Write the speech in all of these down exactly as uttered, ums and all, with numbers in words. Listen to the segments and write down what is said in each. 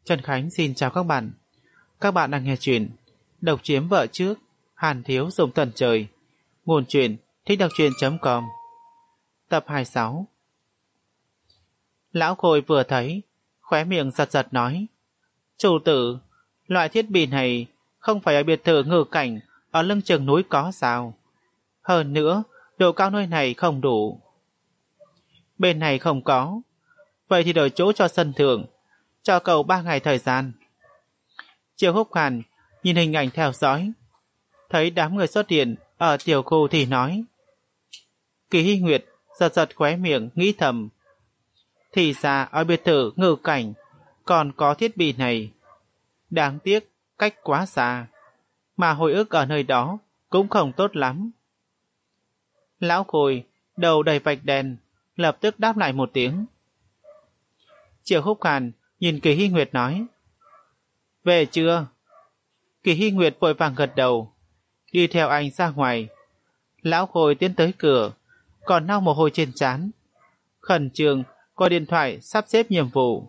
Trần Khánh xin chào các bạn. Các bạn đang nghe chuyện Độc chiếm vợ trước, Hàn thiếu dùng tần trời. Nguồn truyện thích đọc truyện.com. Tập hai mươi sáu. Lão Khôi vừa thấy, khóe miệng giật giật nói: Chủ tử, loại thiết bị này không phải ở biệt thự ngự cảnh ở lưng chừng núi có sao? Hơn nữa, độ cao nơi này không đủ. Bên này không có. Vậy thì đổi chỗ cho sân thượng, cho cậu ba ngày thời gian. Triệu Húc Hàn nhìn hình ảnh theo dõi, thấy đám người xuất hiện ở tiểu khu thì nói. Kỳ Hy Nguyệt giật giật khóe miệng nghĩ thầm, thì ra ở biệt thự ngự cảnh còn có thiết bị này. Đáng tiếc cách quá xa, mà hồi ức ở nơi đó cũng không tốt lắm. Lão Khôi đầu đầy vạch đèn, lập tức đáp lại một tiếng. Triệu Húc Hàn nhìn Kỳ Hy Nguyệt nói: Về chưa? Kỳ Hy Nguyệt vội vàng gật đầu, đi theo anh ra ngoài. Lão Khôi tiến tới cửa, còn lau mồ hôi trên trán, khẩn trương gọi điện thoại sắp xếp nhiệm vụ.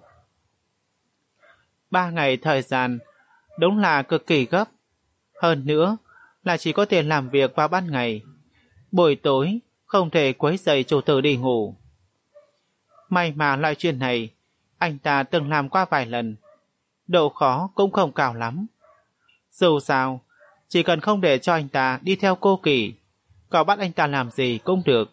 Ba ngày thời gian đúng là cực kỳ gấp. Hơn nữa là chỉ có thể làm việc vào ban ngày, buổi tối không thể quấy rầy chủ tử đi ngủ. May mà loại chuyện này anh ta từng làm qua vài lần, độ khó cũng không cao lắm. Dù sao, chỉ cần không để cho anh ta đi theo cô Kỳ, có bắt anh ta làm gì cũng được.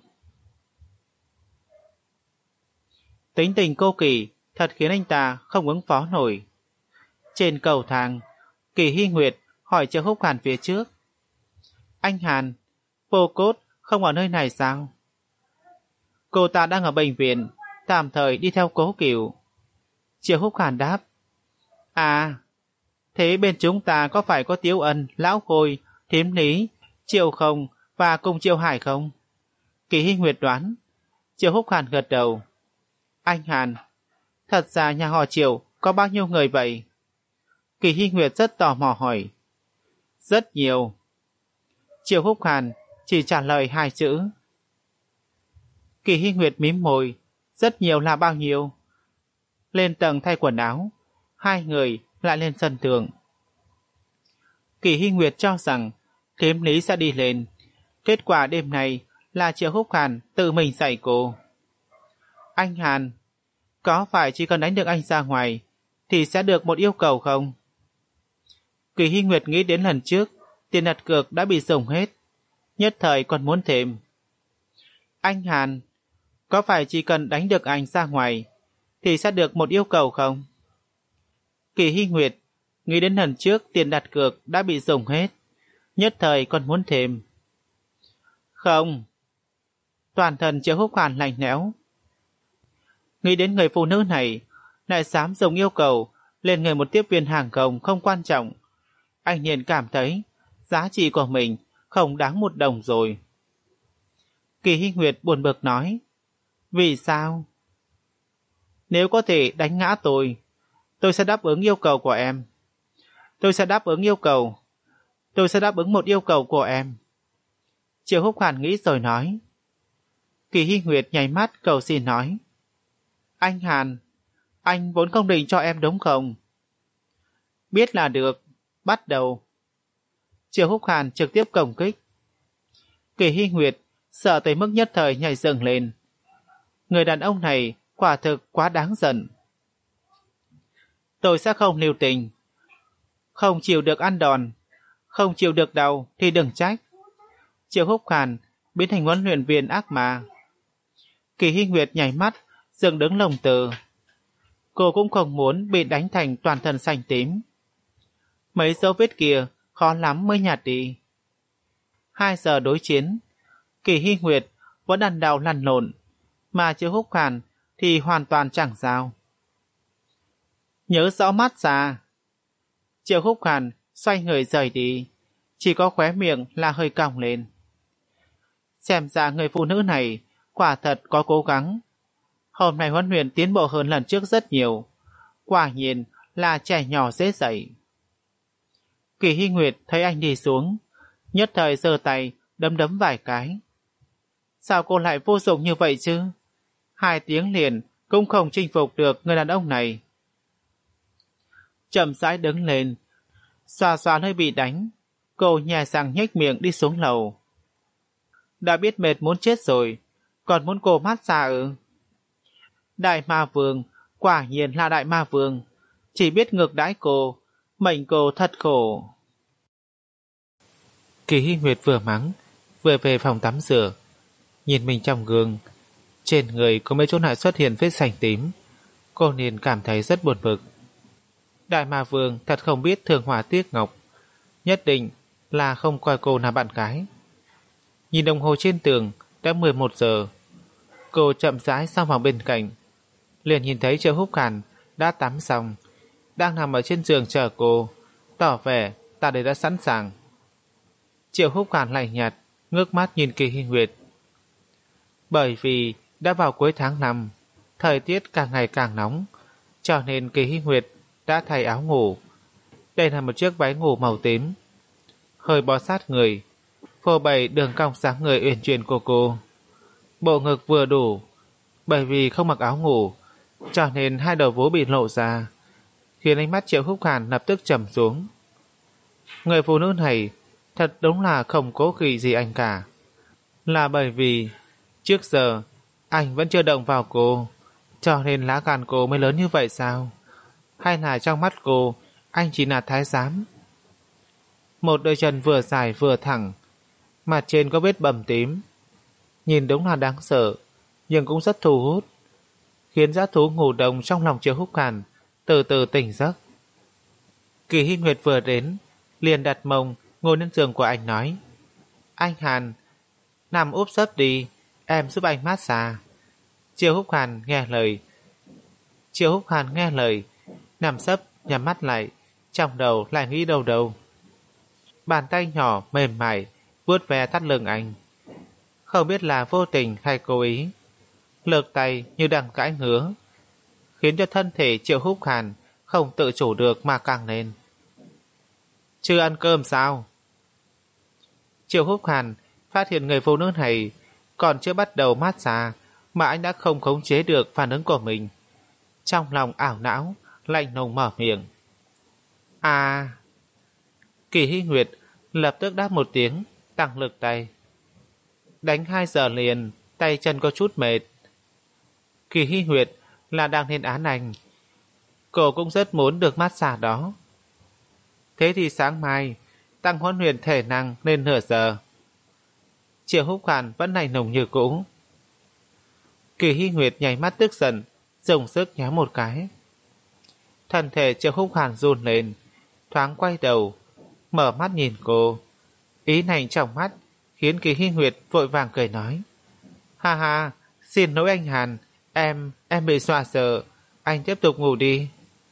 Tính tình cô Kỳ thật khiến anh ta không ứng phó nổi. Trên cầu thang, Kỳ Hy Nguyệt hỏi Triệu Húc Hàn phía trước: Anh Hàn, Vô Cốt không ở nơi này sao? Cô ta đang ở bệnh viện, tạm thời đi theo Cố Cửu. Triệu Húc Hàn đáp: À, thế bên chúng ta có phải có Tiếu Ân, Lão Khôi, Thiếm Lý, Triệu Không và cùng Triệu Hải không? Kỳ Hy Nguyệt đoán. Triệu Húc Hàn gật đầu. Anh Hàn, thật ra nhà họ Triệu có bao nhiêu người vậy? Kỳ Hy Nguyệt rất tò mò hỏi. Rất nhiều. Triệu Húc Hàn chỉ trả lời hai chữ. Kỳ Hy Nguyệt mím môi. Rất nhiều là bao nhiêu? Lên tầng thay quần áo, hai người lại lên sân thượng. Kỳ Hy Nguyệt cho rằng Thiếm Lý sẽ đi lên. Kết quả đêm này là Triệu Húc Hàn tự mình dạy cô. Anh Hàn, có phải chỉ cần đánh được anh ra ngoài thì sẽ được một yêu cầu không? Kỳ Hy Nguyệt nghĩ đến lần trước tiền đặt cược đã bị dùng hết, nhất thời còn muốn thêm. Anh Hàn, có phải chỉ cần đánh được anh ra ngoài thì sẽ được một yêu cầu không? Kỳ Hy Nguyệt nghĩ đến lần trước tiền đặt cược đã bị dùng hết, nhất thời còn muốn thêm. Không. Toàn thân Triệu Húc Hàn lạnh lẽo. Nghĩ đến người phụ nữ này lại dám dùng yêu cầu lên người một tiếp viên hàng không không quan trọng, anh liền cảm thấy giá trị của mình không đáng một đồng rồi. Kỳ Hy Nguyệt buồn bực nói: Vì sao? Nếu có thể đánh ngã tôi, tôi sẽ đáp ứng yêu cầu của em. Tôi sẽ đáp ứng yêu cầu. Tôi sẽ đáp ứng một yêu cầu của em. Triệu Húc Hàn nghĩ rồi nói. Kỳ Hy Nguyệt nháy mắt cầu xin nói: Anh Hàn, anh vốn không định cho em đúng không? Biết là được, bắt đầu. Triệu Húc Hàn trực tiếp công kích. Kỳ Hy Nguyệt sợ tới mức nhất thời nhảy dựng lên. Người đàn ông này quả thực quá đáng giận. Tôi sẽ không lưu tình. Không chịu được ăn đòn, không chịu được đau thì đừng trách. Triệu Húc Hàn biến thành huấn luyện viên ác ma. Kỳ Hy Nguyệt nhảy mắt dựng đứng lồng tử. Cô cũng không muốn bị đánh thành toàn thân xanh tím. Mấy dấu vết kia khó lắm mới nhạt đi. Hai giờ đối chiến, Kỳ Hy Nguyệt vẫn ăn đau lăn lộn, mà Triệu Húc Hàn thì hoàn toàn chẳng sao. Nhớ rõ mắt ra. Triệu Húc Hàn xoay người rời đi, chỉ có khóe miệng là hơi cong lên. Xem ra người phụ nữ này quả thật có cố gắng. Hôm nay huấn luyện tiến bộ hơn lần trước rất nhiều. Quả nhiên là trẻ nhỏ dễ dạy. Kỳ Hy Nguyệt thấy anh đi xuống, nhất thời giơ tay đấm đấm vài cái. Sao cô lại vô dụng như vậy chứ? Hai tiếng liền cũng không chinh phục được người đàn ông này. chậm rãi đứng lên, xoa xoa nơi bị đánh. Cô nhè răng nhếch miệng đi xuống lầu. Đã biết mệt muốn chết rồi, còn muốn cô mát xa ư? Đại ma vương, quả nhiên là đại ma vương, chỉ biết ngược đãi cô, mệnh cô thật khổ. Kỳ Hy Nguyệt vừa mắng, vừa về phòng tắm rửa, nhìn mình trong gương, trên người có mấy chỗ nào xuất hiện vết sành tím, cô liền cảm thấy rất buồn bực. Đại ma vương thật không biết thương hỏa tiếc ngọc, nhất định là không coi cô là bạn gái. Nhìn đồng hồ trên tường đã mười một giờ, cô chậm rãi sang phòng bên cạnh, liền nhìn thấy Triệu Húc Hàn đã tắm xong, đang nằm ở trên giường chờ cô, tỏ vẻ ta đây đã sẵn sàng. Triệu Húc Hàn lạnh nhạt ngước mắt nhìn Kỳ Hy Nguyệt. Bởi vì đã vào cuối tháng năm, thời tiết càng ngày càng nóng, cho nên Kỳ Hy Nguyệt đã thay áo ngủ. Đây là một chiếc váy ngủ màu tím, hơi bó sát người, phô bày đường cong dáng người uyển chuyển của cô. Bộ ngực vừa đủ, bởi vì không mặc áo ngủ, cho nên hai đầu vú bị lộ ra, khiến ánh mắt Triệu Húc Hàn lập tức trầm xuống. Người phụ nữ này thật đúng là không cố kỵ gì anh cả. Là bởi vì trước giờ anh vẫn chưa động vào cô, cho nên lá gan cô mới lớn như vậy sao? Hay là trong mắt cô anh chỉ là thái giám? Một đôi chân vừa dài vừa thẳng, mặt trên có vết bầm tím, nhìn đúng là đáng sợ, nhưng cũng rất thu hút, khiến dã thú ngủ đông trong lòng Triệu Húc Hàn từ từ tỉnh giấc. Kỳ Hy Nguyệt vừa đến, liền đặt mông ngồi lên giường của anh nói: Anh Hàn, nằm úp sấp đi, em giúp anh mát xa. Triệu Húc Hàn nghe lời. Triệu Húc Hàn nghe lời, nằm sấp nhắm mắt lại, trong đầu lại nghĩ đâu đâu. Bàn tay nhỏ mềm mại vuốt ve thắt lưng anh, không biết là vô tình hay cố ý, lực tay như đang cãi ngứa, khiến cho thân thể Triệu Húc Hàn không tự chủ được mà căng lên. Chưa ăn cơm sao? Triệu Húc Hàn phát hiện người phụ nữ này còn chưa bắt đầu mát xa mà anh đã không khống chế được phản ứng của mình. Trong lòng ảo não, lạnh lùng mở miệng. À... Kỳ Hy Nguyệt lập tức đáp một tiếng, tăng lực tay. Đánh hai giờ liền, tay chân có chút mệt. Kỳ Hy Nguyệt là đang lên án anh, cô cũng rất muốn được mát xa đó. Thế thì sáng mai tăng huấn luyện thể năng lên nửa giờ. Triệu Húc Hàn vẫn lạnh lùng như cũ. Kỳ Hy Nguyệt nháy mắt tức giận, dùng sức nhéo một cái. Thân thể Triệu Húc Hàn run lên, thoáng quay đầu, mở mắt nhìn cô. Ý này trong mắt khiến Kỳ Hy Nguyệt vội vàng cười nói: Ha ha, xin lỗi anh Hàn, em, em bị dọa sợ, anh tiếp tục ngủ đi.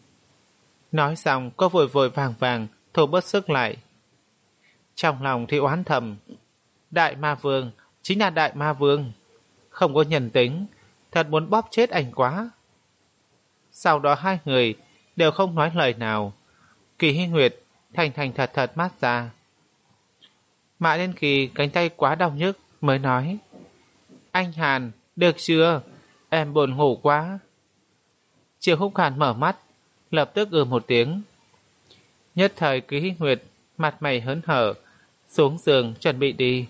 Nói xong cô vội vội vàng vàng thu bớt sức lại. Trong lòng thì oán thầm, Đại Ma Vương chính là Đại Ma Vương, không có nhân tính, thật muốn bóp chết anh quá. Sau đó hai người đều không nói lời nào. Kỳ Hy Nguyệt thành thành thật thật mát ra, mãi đến khi cánh tay quá đau nhức mới nói: Anh Hàn, được chưa? Em buồn ngủ quá. Triệu Húc Hàn mở mắt, lập tức ừ một tiếng. Nhất thời Kỳ Hy Nguyệt mặt mày hớn hở, xuống giường chuẩn bị đi.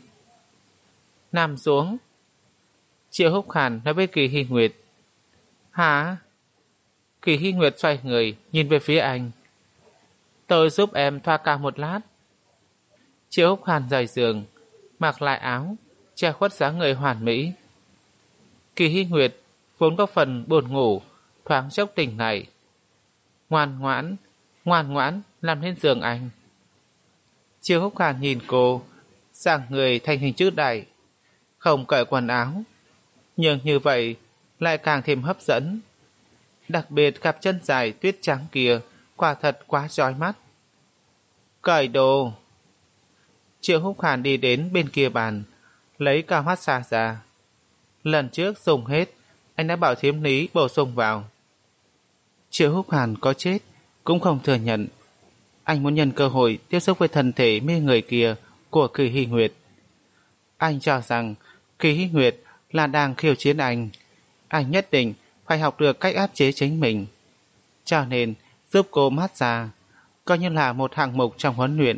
Nằm xuống. Triệu Húc Hàn nói với Kỳ Hy Nguyệt. Hả? Kỳ Hy Nguyệt xoay người nhìn về phía anh. Tôi giúp em thoa ca một lát. Triệu Húc Hàn rời giường, mặc lại áo, che khuất dáng người hoàn mỹ. Kỳ Hy Nguyệt vốn có phần buồn ngủ, thoáng chốc tỉnh lại. Ngoan ngoãn, ngoan ngoãn làm lên giường anh. Triệu Húc Hàn nhìn cô, dáng người thành hình chữ đại, không cởi quần áo, nhưng như vậy lại càng thêm hấp dẫn. Đặc biệt cặp chân dài tuyết trắng kia quả thật quá chói mắt. Cởi đồ. Triệu Húc Hàn đi đến bên kia bàn, lấy cao mắt xa ra. Lần trước dùng hết, anh đã bảo thiếm lý bổ sung vào. Triệu Húc Hàn có chết cũng không thừa nhận. Anh muốn nhân cơ hội tiếp xúc với thân thể mê người kia của Kỳ Hy Nguyệt. Anh cho rằng Kỳ Hy Nguyệt là đang khiêu chiến anh. Anh nhất định phải học được cách áp chế chính mình. Cho nên giúp cô massage, coi như là một hạng mục trong huấn luyện.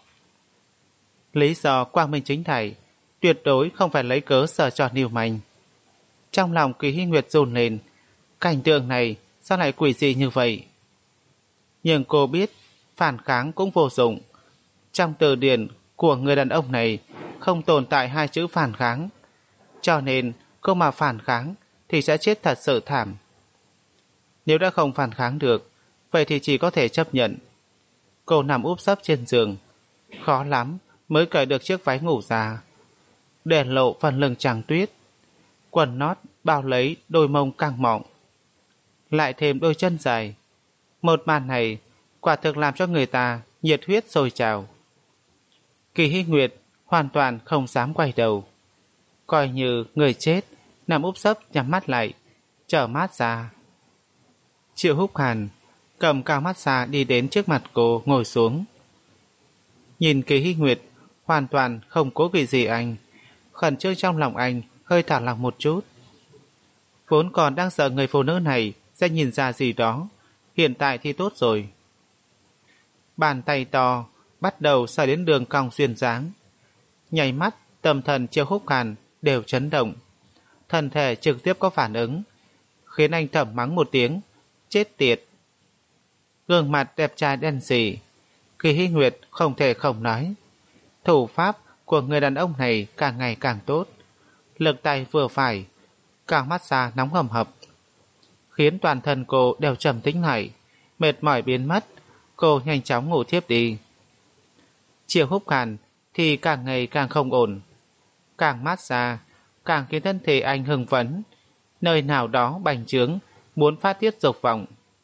Lý do quang minh chính đại, tuyệt đối không phải lấy cớ sở trò níu manh. Trong lòng Kỳ Hy Nguyệt run lên, cảnh tượng này sao lại quỷ dị như vậy? Nhưng cô biết phản kháng cũng vô dụng. Trong từ điển của người đàn ông này không tồn tại hai chữ phản kháng, cho nên cô mà phản kháng thì sẽ chết thật sự thảm. Nếu đã không phản kháng được, vậy thì chỉ có thể chấp nhận. Cô nằm úp sấp trên giường, khó lắm mới cởi được chiếc váy ngủ ra, để lộ phần lưng trắng tuyết. Quần nót bao lấy đôi mông căng mọng, lại thêm đôi chân dài. Một màn này quả thực làm cho người ta nhiệt huyết sôi trào. Kỳ Hy Nguyệt hoàn toàn không dám quay đầu, coi như người chết, nằm úp sấp nhắm mắt lại, chờ mát ra. Triệu Húc Hàn cầm cao massage đi đến trước mặt cô ngồi xuống. Nhìn Kỳ Hy Nguyệt hoàn toàn không cố kỵ gì anh, khẩn trương trong lòng anh hơi thả lỏng một chút. Vốn còn đang sợ người phụ nữ này sẽ nhìn ra gì đó, hiện tại thì tốt rồi. Bàn tay to bắt đầu sờ đến đường cong duyên dáng. Nháy mắt tâm thần Triệu Húc Hàn đều chấn động, thân thể trực tiếp có phản ứng, khiến anh thầm mắng một tiếng, chết tiệt. Gương mặt đẹp trai đen sì, Kỳ Hy Nguyệt không thể không nói. Thủ pháp của người đàn ông này càng ngày càng tốt, lực tay vừa phải, càng massage nóng hầm hập, khiến toàn thân cô đều trầm tĩnh lại, mệt mỏi biến mất. Cô nhanh chóng ngủ thiếp đi. Triệu Húc Hàn thì càng ngày càng không ổn, càng massage càng khiến thân thể anh hưng phấn, nơi nào đó bành trướng, muốn phát tiết dục vọng.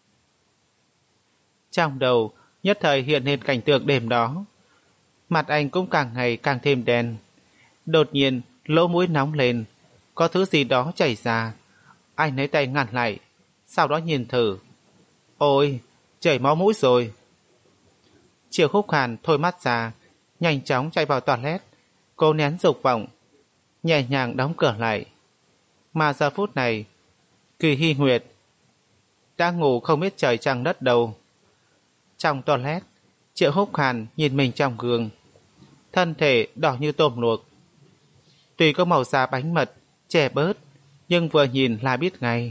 Trong đầu nhất thời hiện lên cảnh tượng đêm đó, mặt anh cũng càng ngày càng thêm đen. Đột nhiên lỗ mũi nóng lên, có thứ gì đó chảy ra. Anh lấy tay ngăn lại, sau đó nhìn thử. Ôi, chảy máu mũi rồi. Triệu Húc Hàn thôi mắt ra, nhanh chóng chạy vào toilet. Cô nén dục vọng, nhẹ nhàng đóng cửa lại. Mà giờ phút này Kỳ Hy Nguyệt đang ngủ không biết trời trăng đất đâu. Trong toilet, Triệu Húc Hàn nhìn mình trong gương, thân thể đỏ như tôm luộc. Tuy có màu da bánh mật trẻ bớt, nhưng vừa nhìn là biết ngay.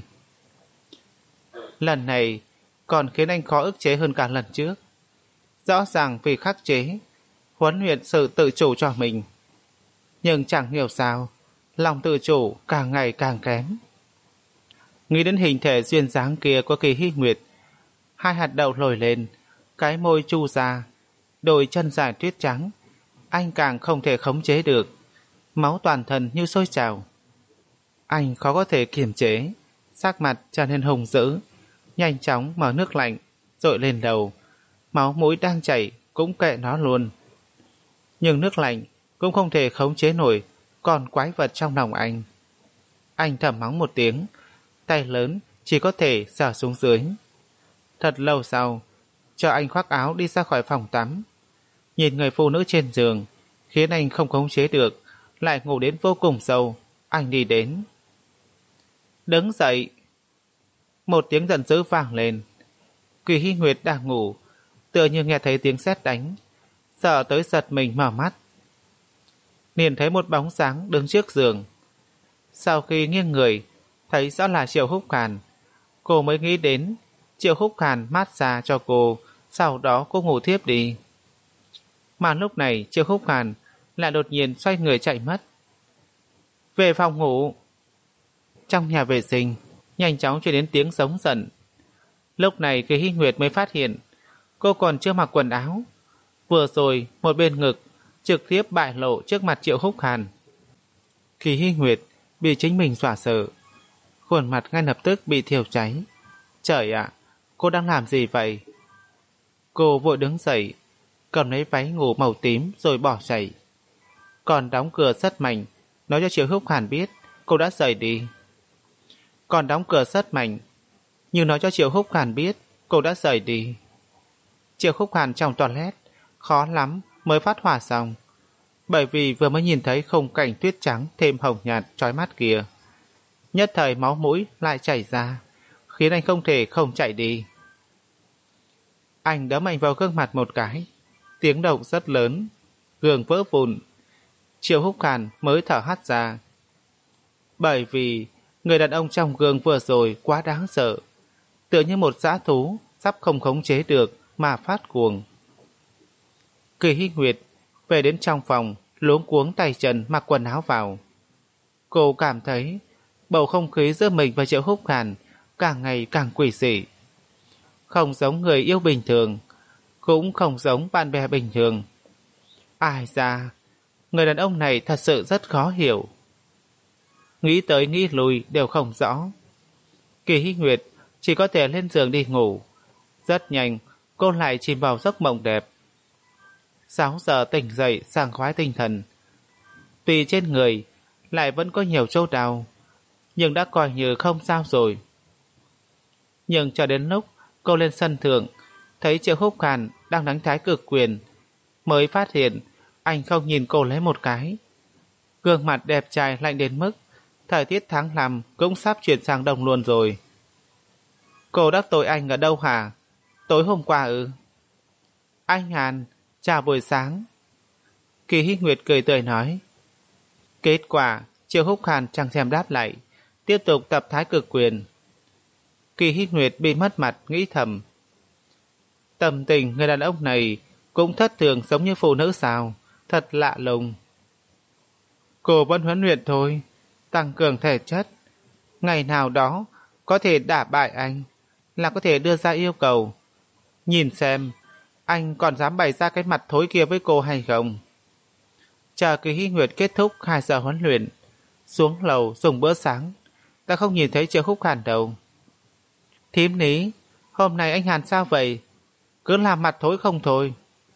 Lần này còn khiến anh khó ức chế hơn cả lần trước. Rõ ràng vì khắc chế, huấn luyện sự tự chủ cho mình, nhưng chẳng hiểu sao lòng tự chủ càng ngày càng kém. Nghĩ đến hình thể duyên dáng kia của Kỳ Hy Nguyệt, hai hạt đậu nổi lên, cái môi chu ra, đôi chân dài tuyết trắng, anh càng không thể khống chế được, máu toàn thân như sôi trào. Anh khó có thể kiềm chế, sắc mặt trở nên hùng dữ, nhanh chóng mở nước lạnh dội lên đầu. Máu mũi đang chảy cũng kệ nó luôn, nhưng nước lạnh cũng không thể khống chế nổi con quái vật trong lòng anh. Anh thầm mắng một tiếng, tay lớn chỉ có thể giở xuống dưới. Thật lâu sau, cho anh khoác áo đi ra khỏi phòng tắm. Nhìn người phụ nữ trên giường khiến anh không khống chế được, lại ngủ đến vô cùng sâu. Anh đi đến. Đứng dậy. Một tiếng giận dữ vang lên. Kỳ Hy Nguyệt đang ngủ, tựa như nghe thấy tiếng sét đánh, sợ tới giật mình mở mắt, liền thấy một bóng dáng đứng trước giường. Sau khi nghiêng người thấy rõ là Triệu Húc Hàn, cô mới nghĩ đến Triệu Húc Hàn massage cho cô, sau đó cô ngủ thiếp đi. Mà lúc này Triệu Húc Hàn lại đột nhiên xoay người chạy mất. Về phòng ngủ. Trong nhà vệ sinh nhanh chóng truyền đến tiếng giống giận. Lúc này Kỳ Hy Nguyệt mới phát hiện cô còn chưa mặc quần áo. Vừa rồi một bên ngực trực tiếp bại lộ trước mặt Triệu Húc Hàn. Kỳ Hy Nguyệt bị chính mình dọa sợ, khuôn mặt ngay lập tức bị thiêu cháy. Trời ạ, cô đang làm gì vậy? Cô vội đứng dậy, cầm lấy váy ngủ màu tím rồi bỏ chạy, còn đóng cửa rất mạnh, nói cho Triệu Húc Hàn biết cô đã rời đi. Còn đóng cửa rất mạnh, nhưng nói cho Triệu Húc Hàn biết cô đã rời đi. Triệu Húc Hàn trong toilet khó lắm mới phát hỏa xong, bởi vì vừa mới nhìn thấy khung cảnh tuyết trắng thêm hồng nhạt chói mắt kia, nhất thời máu mũi lại chảy ra, khiến anh không thể không chạy đi. Anh đấm mạnh vào gương mặt một cái, tiếng động rất lớn, gương vỡ vụn. Triệu Húc Hàn mới thở hắt ra. Bởi vì người đàn ông trong gương vừa rồi quá đáng sợ, tựa như một dã thú sắp không khống chế được mà phát cuồng. Kỳ Hy Nguyệt về đến trong phòng, luống cuống tay chân mặc quần áo vào. Cô cảm thấy bầu không khí giữa mình và Triệu Húc Hàn càng ngày càng quỷ dị. Không giống người yêu bình thường, cũng không giống bạn bè bình thường. Ai ra, người đàn ông này thật sự rất khó hiểu. Nghĩ tới nghĩ lui đều không rõ. Kỳ Hy Nguyệt chỉ có thể lên giường đi ngủ. Rất nhanh, cô lại chìm vào giấc mộng đẹp. Sáu giờ tỉnh dậy sảng khoái tinh thần. Tuy trên người lại vẫn có nhiều chỗ đau, nhưng đã coi như không sao rồi. Nhưng cho đến lúc cô lên sân thượng, thấy Triệu Húc Hàn đang đánh thái cực quyền, mới phát hiện anh không nhìn cô lấy một cái. Gương mặt đẹp trai lạnh đến mức thời tiết tháng năm cũng sắp chuyển sang đông luôn rồi. Cô đắc tội anh ở đâu hả? Tối hôm qua ư? Anh Hàn, chào buổi sáng. Kỳ Hy Nguyệt cười tươi nói. Kết quả, Triệu Húc Hàn chẳng thèm đáp lại, tiếp tục tập thái cực quyền. Kỳ Hy Nguyệt bị mất mặt nghĩ thầm. Tâm tình người đàn ông này cũng thất thường giống như phụ nữ sao, thật lạ lùng. Cô vẫn huấn luyện thôi, tăng cường thể chất. Ngày nào đó có thể đả bại anh, là có thể đưa ra yêu cầu. Nhìn xem, anh còn dám bày ra cái mặt thối kia với cô hay không? Chờ Kỳ Hy Nguyệt kết thúc hai giờ huấn luyện, xuống lầu dùng bữa sáng, đã không nhìn thấy Triệu Húc Hàn đâu. Thím Lý, hôm nay anh Hàn sao vậy? Cứ làm mặt thối không thôi.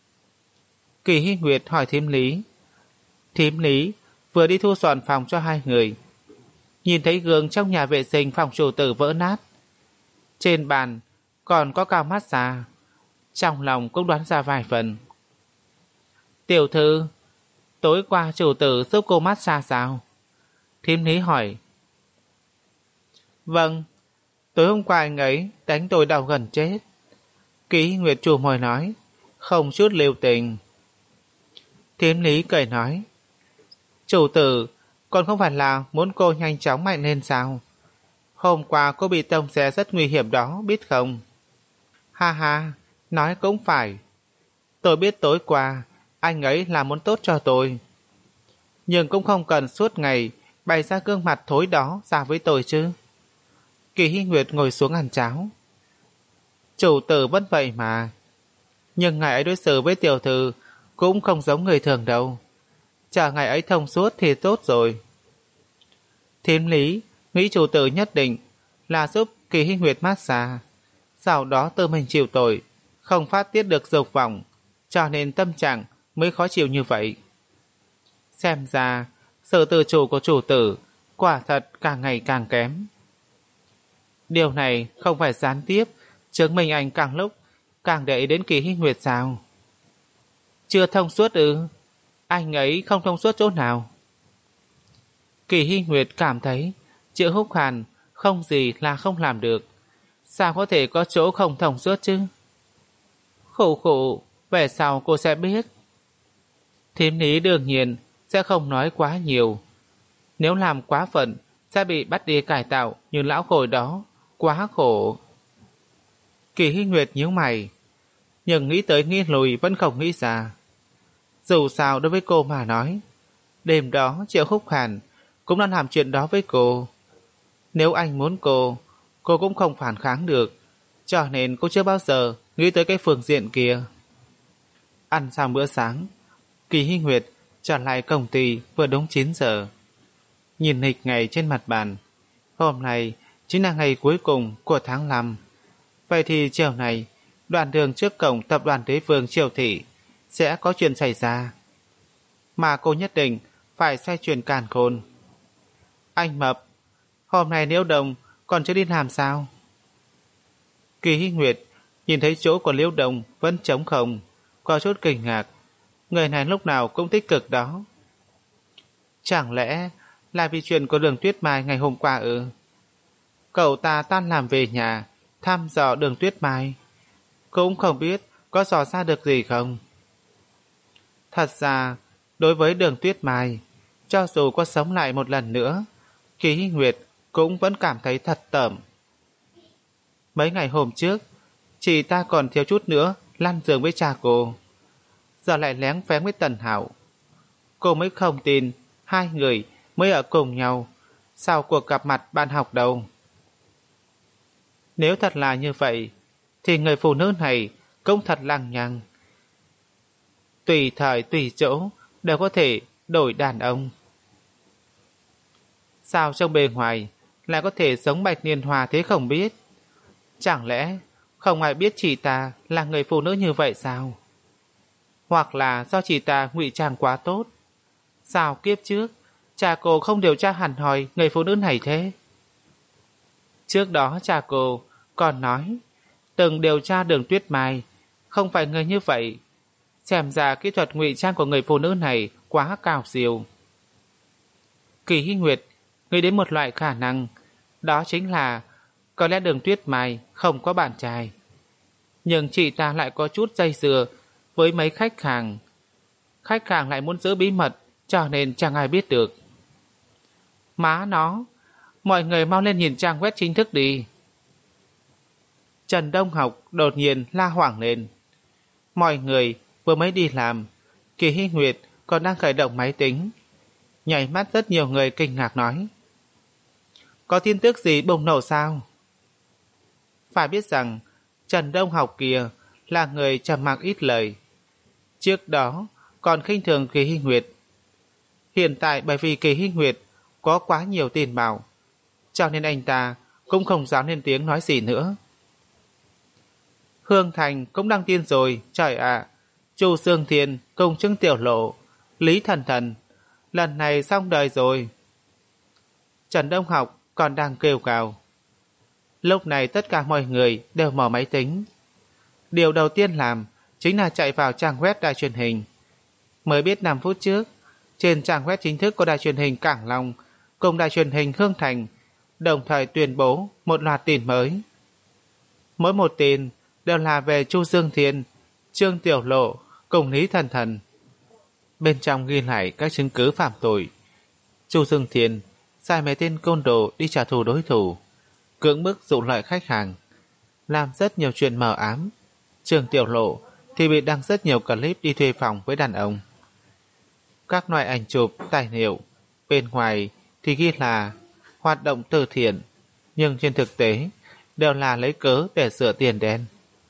Kỳ Hy Nguyệt hỏi thím Lý. Thím Lý vừa đi thu dọn phòng cho hai người, nhìn thấy gương trong nhà vệ sinh phòng chủ tử vỡ nát. Trên bàn còn có cao massage, trong lòng cũng đoán ra vài phần. Tiểu thư, tối qua chủ tử giúp cô massage sao? Thím Lý hỏi. Vâng, tối hôm qua anh ấy đánh tôi đau gần chết. Ký Nguyệt chủ mồi nói, không chút lưu tình. Thím Lý cười nói. Chủ tử, còn không phải là muốn cô nhanh chóng mạnh lên sao? Hôm qua cô bị tông xé rất nguy hiểm đó, biết không? Ha ha, nói cũng phải. Tôi biết tối qua anh ấy là muốn tốt cho tôi, nhưng cũng không cần suốt ngày bày ra gương mặt thối đó ra với tôi chứ. Kỳ Hy Nguyệt ngồi xuống ăn cháo. Chủ tử vẫn vậy mà, nhưng ngài ấy đối xử với tiểu thư cũng không giống người thường đâu. Chờ ngài ấy thông suốt thì tốt rồi. Thím Lý nghĩ chủ tử nhất định là giúp Kỳ Hy Nguyệt massage, sau đó tự mình chịu tội, không phát tiết được dục vọng, cho nên tâm trạng mới khó chịu như vậy. Xem ra sự tự chủ của chủ tử quả thật càng ngày càng kém. Điều này không phải gián tiếp chứng minh anh càng lúc càng để ý đến Kỳ Hy Nguyệt sao? Chưa thông suốt ư? Anh ấy không thông suốt chỗ nào? Kỳ Hy Nguyệt cảm thấy Triệu Húc Hàn không gì là không làm được, sao có thể có chỗ không thông suốt chứ? Khổ khổ, về sau cô sẽ biết. Thím Lý đương nhiên sẽ không nói quá nhiều. Nếu làm quá phận sẽ bị bắt đi cải tạo như lão khồi đó, quá khổ. Kỳ Hy Nguyệt nhíu mày, nhưng nghĩ tới nghĩ lùi vẫn không nghĩ ra. Dù sao đối với cô mà nói, đêm đó Triệu Húc Hàn cũng đã làm chuyện đó với cô. Nếu anh muốn cô, cô cũng không phản kháng được, cho nên cô chưa bao giờ nghĩ tới cái phương diện kia. Ăn xong bữa sáng, Kỳ Hy Nguyệt trở lại công ty vừa đúng chín giờ. Nhìn lịch ngày trên mặt bàn, hôm nay chính là ngày cuối cùng của tháng năm. Vậy thì chiều này, đoạn đường trước cổng tập đoàn Đế Vương Triều Thị sẽ có chuyện xảy ra, mà cô nhất định phải xoay chuyển càn khôn. Anh Mập, hôm nay Liễu Đồng còn chưa đi làm sao? Kỳ Hy Nguyệt nhìn thấy chỗ của Liễu Đồng vẫn trống không, có chút kinh ngạc. Người này lúc nào cũng tích cực đó. Chẳng lẽ là vì chuyện của Đường Tuyết Mai ngày hôm qua ư? Cậu ta tan làm về nhà thăm dò Đường Tuyết Mai, cũng không biết có dò ra được gì không. Thật ra, đối với Đường Tuyết Mai, cho dù có sống lại một lần nữa, Kỳ Hy Nguyệt cũng vẫn cảm thấy thật tởm. Mấy ngày hôm trước, chị ta còn thiếu chút nữa lăn giường với cha cô, giờ lại lén phén với Tần Hạo. Cô mới không tin hai người mới ở cùng nhau sau cuộc gặp mặt bạn học đâu. Nếu thật là như vậy, thì người phụ nữ này cũng thật lăng nhăng. Tùy thời tùy chỗ đều có thể đổi đàn ông. Sao trong bề ngoài lại có thể sống bạch niên hòa thế không biết? Chẳng lẽ không ai biết chị ta là người phụ nữ như vậy sao? Hoặc là do chị ta ngụy trang quá tốt? Sao kiếp trước cha cô không điều tra hẳn hỏi người phụ nữ này thế? Trước đó cha cô còn nói từng điều tra Đường Tuyết Mai không phải người như vậy. Xem ra kỹ thuật ngụy trang của người phụ nữ này quá cao siêu. Kỳ Hy Nguyệt nghĩ đến một loại khả năng, đó chính là có lẽ Đường Tuyết Mai không có bạn trai, nhưng chị ta lại có chút dây dưa với mấy khách hàng. Khách hàng lại muốn giữ bí mật, cho nên chẳng ai biết được. Má nó, mọi người mau lên nhìn trang web chính thức đi. Trần Đông Học đột nhiên la hoảng lên. Mọi người vừa mới đi làm, Kỳ Hy Nguyệt còn đang khởi động máy tính. Nhảy mắt rất nhiều người kinh ngạc nói: có tin tức gì bùng nổ sao? Phải biết rằng Trần Đông Học kia là người trầm mặc ít lời. Trước đó còn khinh thường Kỳ Hy Nguyệt. Hiện tại bởi vì Kỳ Hy Nguyệt có quá nhiều tiền bảo, cho nên anh ta cũng không dám lên tiếng nói gì nữa. Hương Thành cũng đăng tin rồi, trời ạ. À, Chu Sương Thiên cùng Trương Tiểu Lộ, Lý Thần Thần, lần này xong đời rồi. Trần Đông Học còn đang kêu gào. Lúc này tất cả mọi người đều mở máy tính. Điều đầu tiên làm chính là chạy vào trang web đài truyền hình. Mới biết năm phút trước, trên trang web chính thức của đài truyền hình Cảng Long cùng đài truyền hình Hương Thành đồng thời tuyên bố một loạt tin mới. Mỗi một tin đều là về Chu Dương Thiên, Trương Tiểu Lộ cùng Lý Thần Thần. Bên trong ghi lại các chứng cứ phạm tội. Chu Dương Thiên sai mấy tên côn đồ đi trả thù đối thủ, cưỡng bức dụ lợi khách hàng, làm rất nhiều chuyện mờ ám. Trương Tiểu Lộ thì bị đăng rất nhiều clip đi thuê phòng với đàn ông. Các loại ảnh chụp, tài liệu bên ngoài thì ghi là hoạt động từ thiện, nhưng trên thực tế đều là lấy cớ để rửa tiền đen.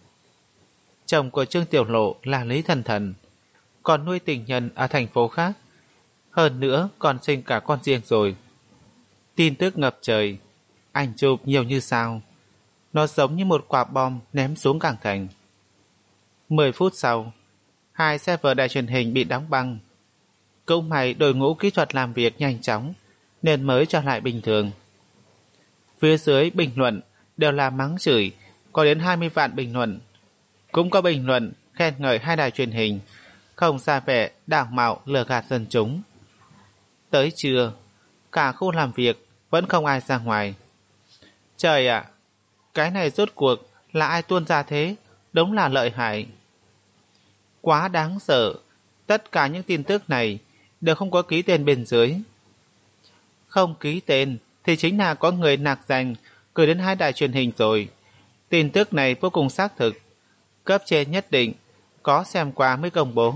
Chồng của Trương Tiểu Lộ là Lý Thần Thần, còn nuôi tình nhân ở thành phố khác, hơn nữa còn sinh cả con riêng rồi. Tin tức ngập trời, ảnh chụp nhiều như sao. Nó giống như một quả bom ném xuống cảng thành. Mười phút sau, hai server đài truyền hình bị đóng băng. Cũng may đội ngũ kỹ thuật làm việc nhanh chóng nên mới trở lại bình thường. Phía dưới bình luận đều là mắng chửi, có đến hai mươi vạn bình luận. Cũng có bình luận khen ngợi hai đài truyền hình không ra vẻ đảo mạo lừa gạt dân chúng. Tới trưa, cả khu làm việc vẫn không ai ra ngoài. Trời ạ, cái này rốt cuộc là ai tuôn ra thế? Đúng là lợi hại. Quá đáng sợ. Tất cả những tin tức này đều không có ký tên bên dưới. Không ký tên thì chính là có người nạc danh gửi đến hai đài truyền hình rồi. Tin tức này vô cùng xác thực. Cấp trên nhất định có xem qua mới công bố.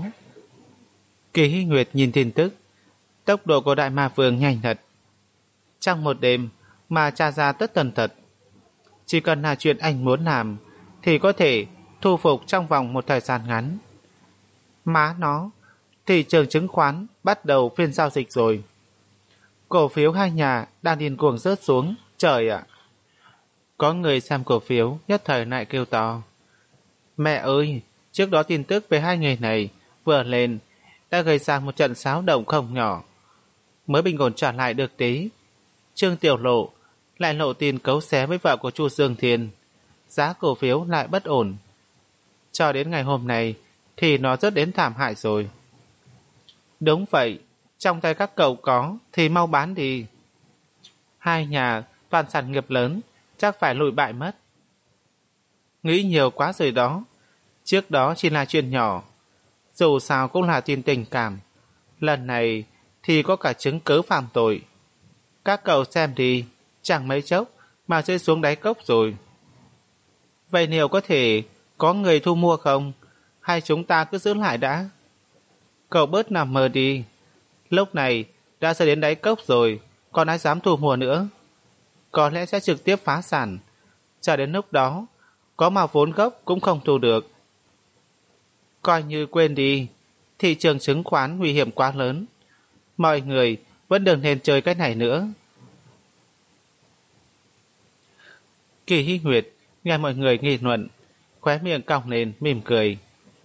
Kỳ Hy Nguyệt nhìn tin tức. Tốc độ của Đại Ma Vương nhanh thật. Trong một đêm mà tra ra tất tần tật. Chỉ cần là chuyện anh muốn làm thì có thể thu phục trong vòng một thời gian ngắn. Má nó, thị trường chứng khoán bắt đầu phiên giao dịch rồi. Cổ phiếu hai nhà đang điên cuồng rớt xuống. Trời ạ! Có người xem cổ phiếu nhất thời lại kêu to. Mẹ ơi! Trước đó tin tức về hai người này vừa lên đã gây ra một trận xáo động không nhỏ. Mới bình ổn trở lại được tí, Trương Tiểu Lộ lại lộ tin cấu xé với vợ của Chu Dương Thiên. Giá cổ phiếu lại bất ổn. Cho đến ngày hôm nay thì nó rất đến thảm hại rồi. Đúng vậy, trong tay các cậu có thì mau bán đi. Hai nhà toàn sản nghiệp lớn chắc phải lùi bại mất. Nghĩ nhiều quá rồi đó. Trước đó chỉ là chuyện nhỏ, dù sao cũng là tin tình cảm. Lần này thì có cả chứng cứ phạm tội. Các cậu xem đi, chẳng mấy chốc mà rơi xuống đáy cốc rồi. Vậy liệu có thể có người thu mua không? Hay chúng ta cứ giữ lại đã? Cậu bớt nằm mơ đi. Lúc này đã rơi đến đáy cốc rồi, còn ai dám thu mua nữa? Có lẽ sẽ trực tiếp phá sản. Cho đến lúc đó, có mà vốn gốc cũng không thu được. Coi như quên đi, thị trường chứng khoán nguy hiểm quá lớn. Mọi người vẫn đừng nên chơi cái này nữa. Kỳ Hy Nguyệt nghe mọi người nghị luận, khóe miệng cong lên mỉm cười.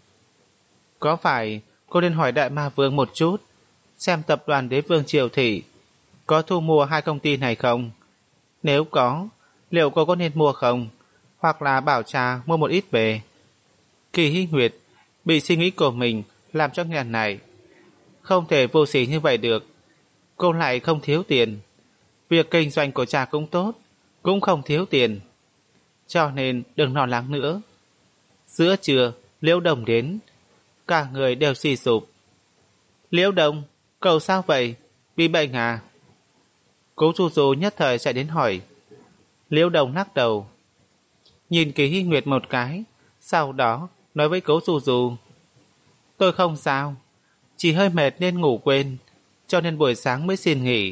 Có phải cô nên hỏi Đại Ma Vương một chút, xem tập đoàn Đế Vương Triều Thị có thu mua hai công ty này không? Nếu có, liệu cô có nên mua không? Hoặc là bảo trà mua một ít về? Kỳ Hy Nguyệt bị suy nghĩ của mình làm cho nghẹn này. Không thể vô sỉ như vậy được. Cô lại không thiếu tiền. Việc kinh doanh của cha cũng tốt, cũng không thiếu tiền. Cho nên đừng lo lắng nữa. Giữa trưa, Liễu Đồng đến. Cả người đều suy sụp. Liễu Đồng, cậu sao vậy? Bị bệnh à? Cố Du Du nhất thời chạy đến hỏi. Liễu Đồng lắc đầu, nhìn Kỳ Hy Nguyệt một cái, sau đó nói với Cố Du Du. Tôi không sao, chỉ hơi mệt nên ngủ quên, cho nên buổi sáng mới xin nghỉ.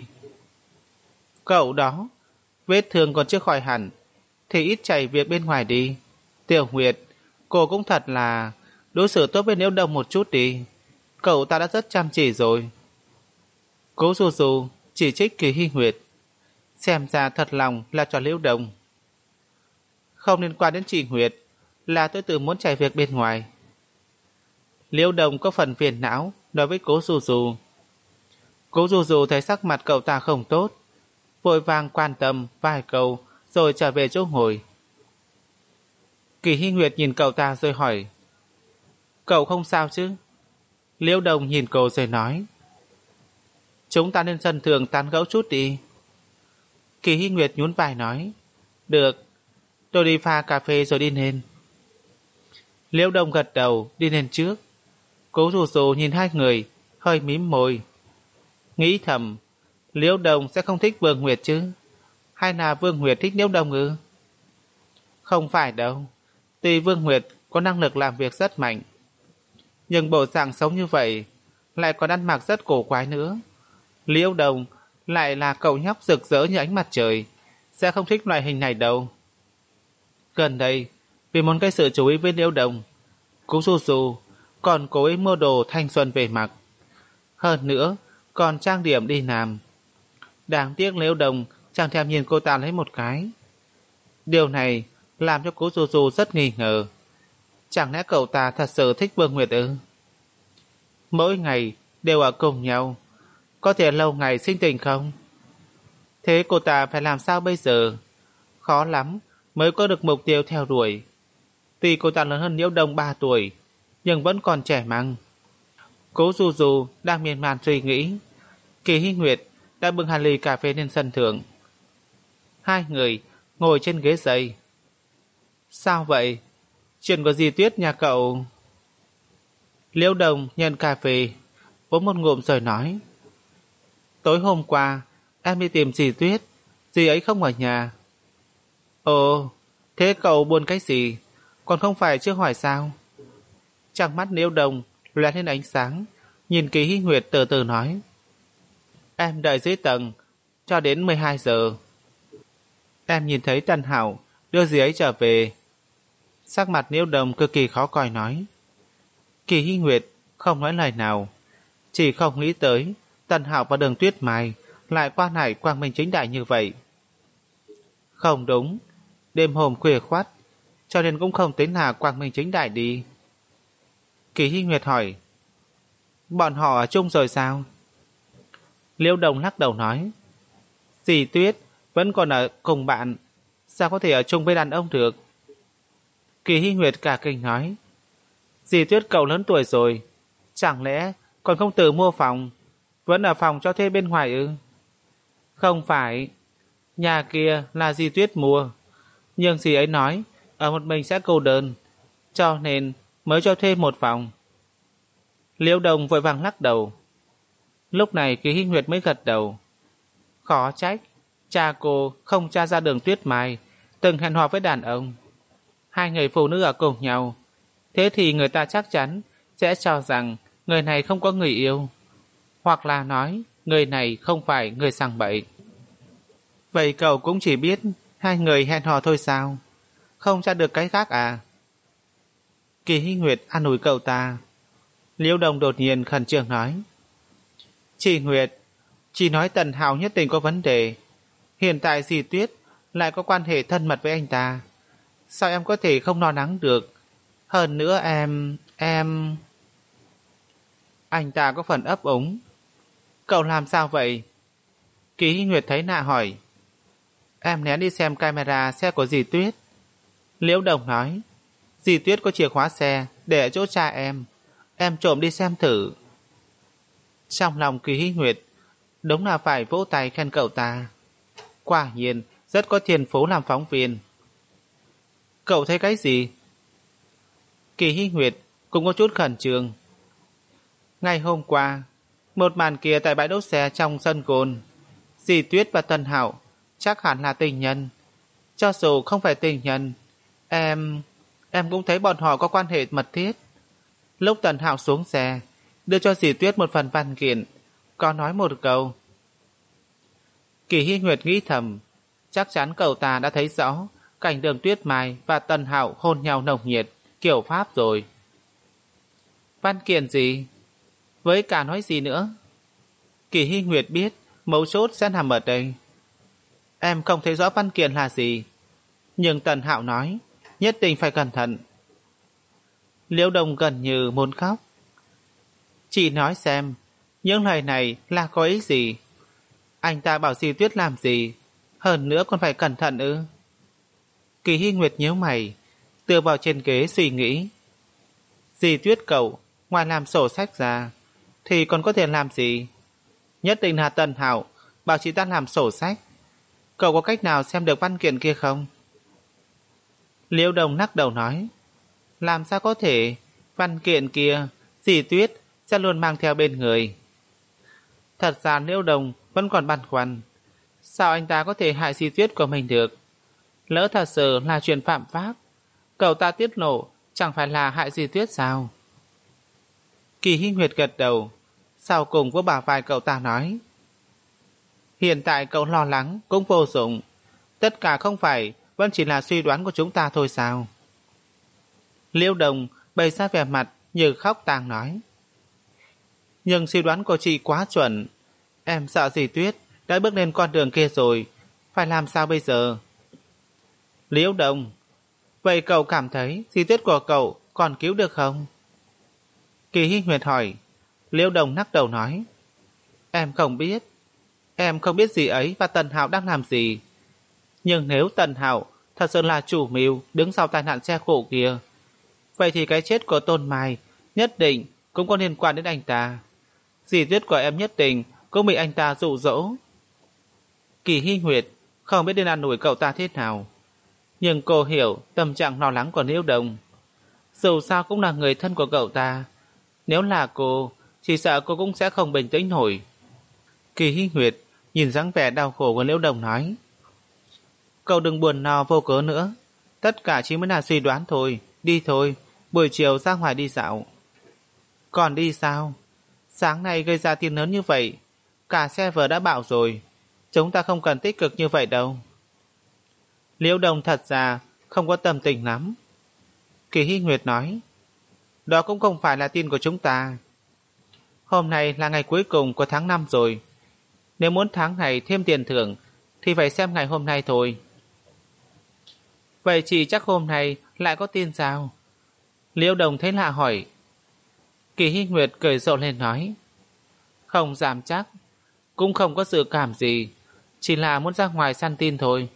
Cậu đó, vết thương còn chưa khỏi hẳn, thì ít chạy việc bên ngoài đi. Tiểu Nguyệt, cô cũng thật là đối xử tốt với Liễu Đồng một chút đi. Cậu ta đã rất chăm chỉ rồi. Cố Du Du chỉ trích Kỳ Hy Nguyệt, xem ra thật lòng là cho Liễu Đồng. Không liên quan đến chị Nguyệt, là tôi tự muốn chạy việc bên ngoài. Liễu Đồng có phần phiền não nói với Cố Du Du. Cố Du Du thấy sắc mặt cậu ta không tốt, vội vàng quan tâm vài câu rồi trở về chỗ ngồi. Kỳ Hy Nguyệt nhìn cậu ta rồi hỏi, cậu không sao chứ? Liễu Đồng nhìn cô rồi nói, chúng ta nên sân thượng tán gẫu chút đi. Kỳ Hy Nguyệt nhún vai nói, được, tôi đi pha cà phê rồi đi lên. Liễu Đồng gật đầu đi lên trước. Cố Du Du nhìn hai người, hơi mím môi, nghĩ thầm, Liễu Đồng sẽ không thích Vương Nguyệt chứ? Hay là Vương Nguyệt thích Liễu Đồng ư? Không phải đâu, tuy Vương Nguyệt có năng lực làm việc rất mạnh, nhưng bộ dạng sống như vậy, lại còn ăn mặc rất cổ quái nữa. Liễu Đồng lại là cậu nhóc rực rỡ như ánh mặt trời, sẽ không thích loại hình này đâu. Gần đây, vì muốn gây sự chú ý với Liễu Đồng, Cố Du Du còn cố ý mua đồ thanh xuân về mặc. Hơn nữa, còn trang điểm đi làm. Đáng tiếc Liễu Đồng chẳng thèm nhìn cô ta lấy một cái. Điều này làm cho Cố Du Du rất nghi ngờ. Chẳng lẽ cậu ta thật sự thích Vương Nguyệt ư? Mỗi ngày đều ở cùng nhau, có thể lâu ngày sinh tình không? Thế cô ta phải làm sao bây giờ? Khó lắm mới có được mục tiêu theo đuổi. Tuy cô ta lớn hơn Liễu Đồng ba tuổi, nhưng vẫn còn trẻ măng. Cố Du Du đang miên man suy nghĩ. Kỳ Hy Nguyệt đã bưng hai ly cà phê lên sân thượng. Hai người ngồi trên ghế dây. Sao vậy? Chuyện của dì Tuyết nhà cậu... Liễu Đồng nhận cà phê, uống một ngụm rồi nói, tối hôm qua em đi tìm dì Tuyết, dì ấy không ở nhà. Ồ, thế cậu buồn cái gì? Còn không phải chưa hỏi sao? Trong mắt Liễu Đồng lóe lên ánh sáng, nhìn Kỳ Hy Nguyệt từ từ nói, em đợi dưới tầng cho đến mười hai giờ. Em nhìn thấy Trần Hảo đưa dì ấy trở về. Sắc mặt Liễu Đồng cực kỳ khó coi nói. Kỳ Hy Nguyệt không nói lời nào, chỉ không nghĩ tới Trần Hảo và Đường Tuyết Mai lại qua lại quang minh chính đại như vậy. Không đúng, đêm hôm khuya khoắt, cho nên cũng không tính là quang minh chính đại đi. Kỳ Hy Nguyệt hỏi, bọn họ ở chung rồi sao? Liễu Đồng lắc đầu nói, dì Tuyết vẫn còn ở cùng bạn, sao có thể ở chung với đàn ông được? Kỳ Hy Nguyệt cả kinh nói, dì Tuyết cậu lớn tuổi rồi, chẳng lẽ còn không tự mua phòng, vẫn ở phòng cho thuê bên ngoài ư? Không phải, nhà kia là dì Tuyết mua, nhưng dì ấy nói ở một mình sẽ cô đơn, cho nên mới cho thuê một phòng. Liễu Đồng vội vàng lắc đầu. Lúc này Kỳ Hy Nguyệt mới gật đầu. Khó trách, cha cô không tra ra Đường Tuyết Mai từng hẹn hò với đàn ông. Hai người phụ nữ ở cùng nhau, thế thì người ta chắc chắn sẽ cho rằng người này không có người yêu, hoặc là nói người này không phải người sằng bậy. Vậy cậu cũng chỉ biết hai người hẹn hò thôi sao? Không tra được cái khác à? Kỳ Hy Nguyệt an ủi cậu ta. Liễu Đồng đột nhiên khẩn trương nói. Chị Nguyệt, chị nói Tần Hạo nhất định có vấn đề. Hiện tại dì Tuyết lại có quan hệ thân mật với anh ta. Sao em có thể không lo lắng được? Hơn nữa em... em... Anh ta có phần ấp úng. Cậu làm sao vậy? Kỳ Hy Nguyệt thấy lạ hỏi. Em lén đi xem camera xe của dì Tuyết. Liễu Đồng nói. Dì Tuyết có chìa khóa xe để ở chỗ cha em. Em trộm đi xem thử. Trong lòng Kỳ Hy Nguyệt đúng là phải vỗ tay khen cậu ta. Quả nhiên rất có thiên phú làm phóng viên. Cậu thấy cái gì? Kỳ Hy Nguyệt cũng có chút khẩn trương. Ngày hôm qua, một màn kia tại bãi đỗ xe trong sân gôn, dì Tuyết và Tần Hạo chắc hẳn là tình nhân. Cho dù không phải tình nhân, em... em cũng thấy bọn họ có quan hệ mật thiết. Lúc Tần Hạo xuống xe, đưa cho dì Tuyết một phần văn kiện, có nói một câu. Kỳ Hy Nguyệt nghĩ thầm, chắc chắn cậu ta đã thấy rõ cảnh Đường Tuyết Mai và Tần Hạo hôn nhau nồng nhiệt, kiểu Pháp rồi. Văn kiện gì? Với cả nói gì nữa? Kỳ Hy Nguyệt biết mấu chốt sẽ nằm ở đây. Em không thấy rõ văn kiện là gì, nhưng Tần Hạo nói nhất định phải cẩn thận. Liễu Đồng gần như muốn khóc. Chị nói xem, những lời này là có ý gì? Anh ta bảo dì Tuyết làm gì, hơn nữa còn phải cẩn thận ư? Kỳ Hy Nguyệt nhíu mày, tựa vào trên ghế suy nghĩ. Dì Tuyết cậu, ngoài làm sổ sách ra, thì còn có thể làm gì? Nhất định là Tần Hạo bảo chị ta làm sổ sách. Cậu có cách nào xem được văn kiện kia không? Liễu Đồng lắc đầu nói. Làm sao có thể? Văn kiện kia dì Tuyết sẽ luôn mang theo bên người. Thật ra Liễu Đồng vẫn còn băn khoăn. Sao anh ta có thể hại dì Tuyết của mình được? Lỡ thật sự là chuyện phạm pháp, cậu ta tiết lộ chẳng phải là hại dì Tuyết sao? Kỳ Hy Nguyệt gật đầu, sau cùng vỗ bả vai cậu ta nói. Hiện tại cậu lo lắng cũng vô dụng. Tất cả không phải vẫn chỉ là suy đoán của chúng ta thôi sao? Liễu Đồng bày ra vẻ mặt như khóc tang nói. Nhưng suy đoán của chị quá chuẩn. Em sợ dì Tuyết đã bước lên con đường kia rồi, phải làm sao bây giờ? Liễu Đồng, vậy cậu cảm thấy dì Tuyết của cậu còn cứu được không? Kỳ Hy Nguyệt hỏi. Liễu Đồng lắc đầu nói. Em không biết. Em không biết dì ấy và Tần Hạo đang làm gì. Nhưng nếu Tần Hạo thật sự là chủ mưu đứng sau tai nạn xe cộ kia, vậy thì cái chết của Tôn Mai nhất định cũng có liên quan đến anh ta. Dì Tuyết của em nhất định cũng bị anh ta dụ dỗ. Kỳ Hy Nguyệt không biết nên an ủi cậu ta thế nào, nhưng cô hiểu tâm trạng lo lắng của Liễu Đồng. Dù sao cũng là người thân của cậu ta. Nếu là cô, chỉ sợ cô cũng sẽ không bình tĩnh nổi. Kỳ Hy Nguyệt nhìn dáng vẻ đau khổ của Liễu Đồng nói. Cậu đừng buồn no vô cớ nữa. Tất cả chỉ mới là suy đoán thôi. Đi thôi, buổi chiều ra ngoài đi dạo. Còn đi sao? Sáng nay gây ra tin lớn như vậy, cả server đã bạo rồi. Chúng ta không cần tích cực như vậy đâu. Liễu Đồng thật ra không có tâm tình lắm. Kỳ Hy Nguyệt nói. Đó cũng không phải là tin của chúng ta. Hôm nay là ngày cuối cùng của tháng năm rồi. Nếu muốn tháng này thêm tiền thưởng thì phải xem ngày hôm nay thôi. Vậy chị chắc hôm nay lại có tin sao? Liễu Đồng thấy lạ hỏi. Kỳ Hy Nguyệt cười rộ lên nói. Không dám chắc, cũng không có dự cảm gì, chỉ là muốn ra ngoài săn tin thôi.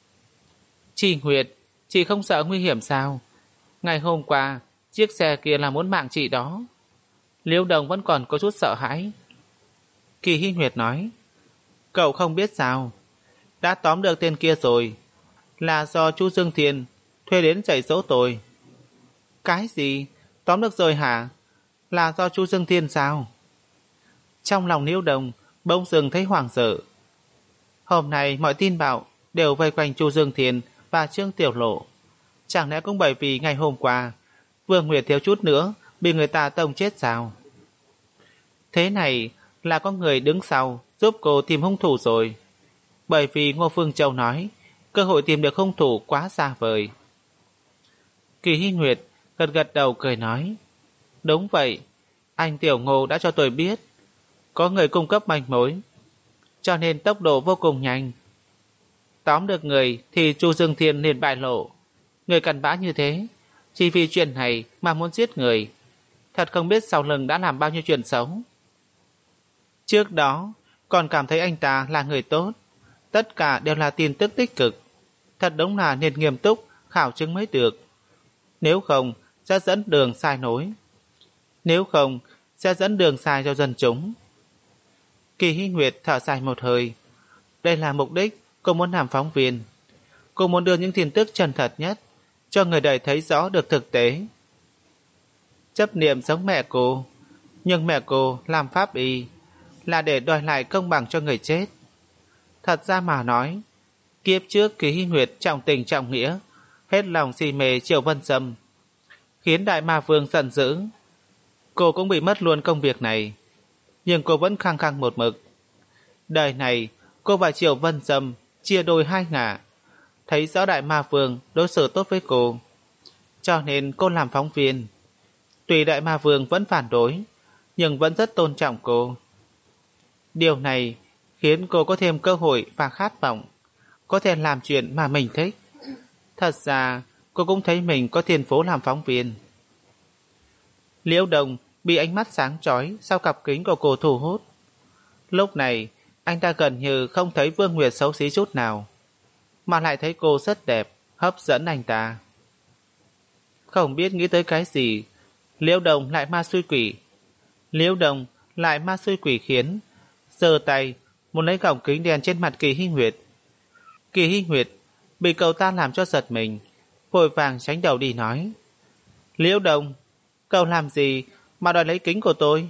Chị Nguyệt, chị không sợ nguy hiểm sao? Ngày hôm qua chiếc xe kia là muốn mạng chị đó. Liễu Đồng vẫn còn có chút sợ hãi. Kỳ Hy Nguyệt nói. Cậu không biết sao? Đã tóm được tên kia rồi. Là do chú Dương Thiên thuê đến dạy dỗ tôi. Cái gì? Tóm được rồi hả? Là do Chu Dương Thiên sao? Trong lòng Liễu Đồng bỗng dưng thấy hoảng sợ. Hôm nay mọi tin bạo đều vây quanh Chu Dương Thiên và Trương Tiểu Lộ. Chẳng lẽ cũng bởi vì ngày hôm qua Vương Nguyệt thiếu chút nữa bị người ta tông chết sao? Thế này là có người đứng sau giúp cô tìm hung thủ rồi. Bởi vì Ngô Phương Châu nói cơ hội tìm được hung thủ quá xa vời. Kỳ Hy Nguyệt gật gật đầu cười nói, đúng vậy, anh Tiểu Ngô đã cho tôi biết có người cung cấp manh mối, cho nên tốc độ vô cùng nhanh. Tóm được người thì Chu Dương Thiên liền bại lộ. Người cặn bã như thế, chỉ vì chuyện này mà muốn giết người, thật không biết sau lưng đã làm bao nhiêu chuyện xấu. Trước đó còn cảm thấy anh ta là người tốt, tất cả đều là tin tức tích cực. Thật đúng là nên nghiêm túc khảo chứng mới được. Nếu không sẽ dẫn đường sai nối, Nếu không sẽ dẫn đường sai cho dân chúng. Kỳ Hy Nguyệt thở dài một hơi. Đây là mục đích cô muốn làm phóng viên. Cô muốn đưa những tin tức chân thật nhất cho người đời thấy rõ được thực tế. Chấp niệm giống mẹ cô, nhưng mẹ cô làm pháp y là để đòi lại công bằng cho người chết. Thật ra mà nói, kiếp trước Kỳ Hy Nguyệt trọng tình trọng nghĩa, hết lòng si mê Triệu Vân Sâm, khiến Đại Ma Vương giận dữ. Cô cũng bị mất luôn công việc này, nhưng cô vẫn khăng khăng một mực. Đời này cô và Triệu Vân Sâm chia đôi hai ngả, thấy rõ Đại Ma Vương đối xử tốt với cô, cho nên cô làm phóng viên. Tuy Đại Ma Vương vẫn phản đối, nhưng vẫn rất tôn trọng cô. Điều này khiến cô có thêm cơ hội và khát vọng, có thể làm chuyện mà mình thích. Thật ra cô cũng thấy mình có thiên phú làm phóng viên. Liễu Đồng bị ánh mắt sáng chói sau cặp kính của cô thu hút. Lúc này anh ta gần như không thấy Vương Nguyệt xấu xí chút nào, mà lại thấy cô rất đẹp, hấp dẫn anh ta. Không biết nghĩ tới cái gì, Liễu Đồng lại ma xui quỷ. Liễu Đồng lại ma xui quỷ khiến giơ tay muốn lấy gọng kính đèn trên mặt Kỳ Hy Nguyệt. Kỳ Hy Nguyệt bị cậu ta làm cho giật mình, vội vàng tránh đầu đi nói, Liễu Đồng, cậu làm gì mà đòi lấy kính của tôi?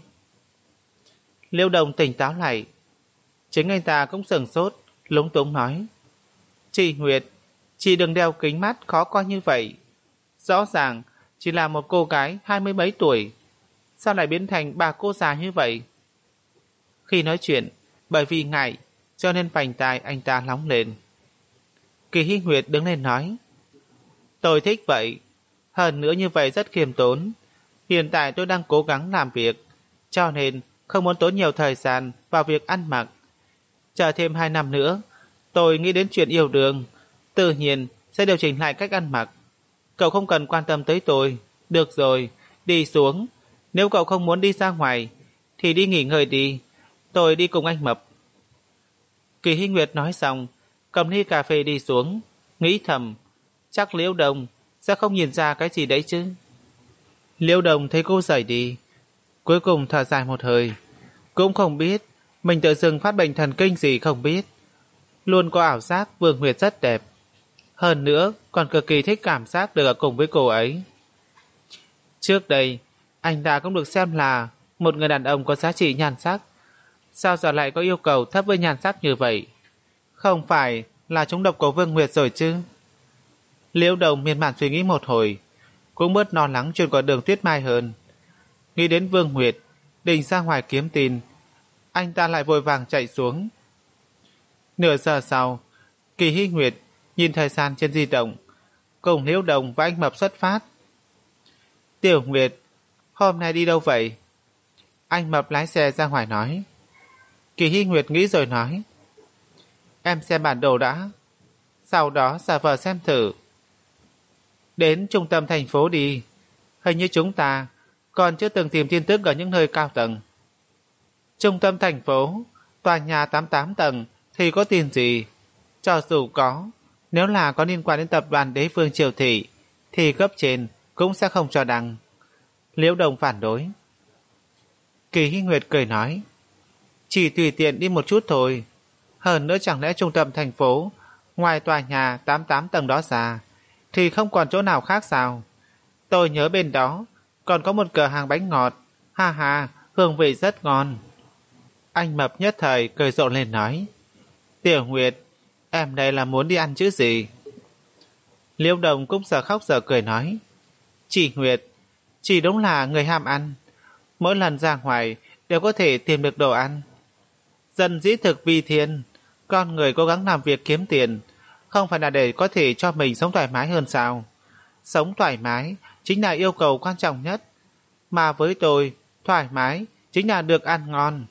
Liễu Đồng tỉnh táo lại. Chính anh ta cũng sửng sốt, lúng túng nói, chị Nguyệt, chị đừng đeo kính mắt khó coi như vậy. Rõ ràng chỉ là một cô gái hai mươi mấy tuổi, sao lại biến thành bà cô già như vậy? Khi nói chuyện, bởi vì ngại, cho nên vành tai anh ta nóng lên. Kỳ Hy Nguyệt đứng lên nói, tôi thích vậy, hơn nữa như vậy rất khiêm tốn. Hiện tại tôi đang cố gắng làm việc, cho nên không muốn tốn nhiều thời gian vào việc ăn mặc. Chờ thêm hai năm nữa, tôi nghĩ đến chuyện yêu đương, tự nhiên sẽ điều chỉnh lại cách ăn mặc. Cậu không cần quan tâm tới tôi. Được rồi, đi xuống. Nếu cậu không muốn đi ra ngoài thì đi nghỉ ngơi đi, tôi đi cùng anh Mập. Kỳ Hy Nguyệt nói xong, cầm ly cà phê đi xuống, nghĩ thầm, chắc Liễu Đồng sẽ không nhìn ra cái gì đấy chứ. Liễu Đồng thấy cô rời đi, cuối cùng thở dài một hơi, cũng không biết mình tự dưng phát bệnh thần kinh gì không biết. Luôn có ảo giác Vương Nguyệt rất đẹp, hơn nữa còn cực kỳ thích cảm giác được ở cùng với cô ấy. Trước đây anh ta cũng được xem là một người đàn ông có giá trị nhan sắc, sao giờ lại có yêu cầu thấp với nhan sắc như vậy? Không phải là trúng độc của Vương Nguyệt rồi chứ? Liễu Đồng miên man suy nghĩ một hồi, cũng bớt lo lắng chuyện của Đường Tuyết Mai hơn. Nghĩ đến Vương Nguyệt định ra ngoài kiếm tin, anh ta lại vội vàng chạy xuống. Nửa giờ sau, Kỳ Hy Nguyệt nhìn thời gian trên di động, cùng Liễu Đồng và anh Mập xuất phát. Tiểu Nguyệt, hôm nay đi đâu vậy? Anh Mập lái xe ra ngoài nói. Kỳ Hy Nguyệt nghĩ rồi nói, em xem bản đồ đã, sau đó giả vờ xem thử. Đến trung tâm thành phố đi, hình như chúng ta còn chưa từng tìm tin tức ở những nơi cao tầng. Trung tâm thành phố, tòa nhà tám mươi tám tầng thì có tin gì? Cho dù có, nếu là có liên quan đến tập đoàn Đế Vương Triều Thị thì cấp trên cũng sẽ không cho đăng. Liễu Đồng phản đối. Kỳ Hy Nguyệt cười nói, chỉ tùy tiện đi một chút thôi. Hơn nữa chẳng lẽ trung tâm thành phố, ngoài tòa nhà tám mươi tám tầng đó ra thì không còn chỗ nào khác sao? Tôi nhớ bên đó Còn có một cửa hàng bánh ngọt, ha ha, hương vị rất ngon. Anh Mập nhất thời cười rộ lên nói, Tiểu Nguyệt, em đây là muốn đi ăn chứ gì? Liễu Đồng cũng giờ khóc giờ cười nói, chị Nguyệt, chị đúng là người ham ăn, mỗi lần ra ngoài đều có thể tìm được đồ ăn. Dân dĩ thực vi thiên, con người cố gắng làm việc kiếm tiền, không phải là để có thể cho mình sống thoải mái hơn sao? Sống thoải mái chính là yêu cầu quan trọng nhất, mà với tôi, thoải mái chính là được ăn ngon.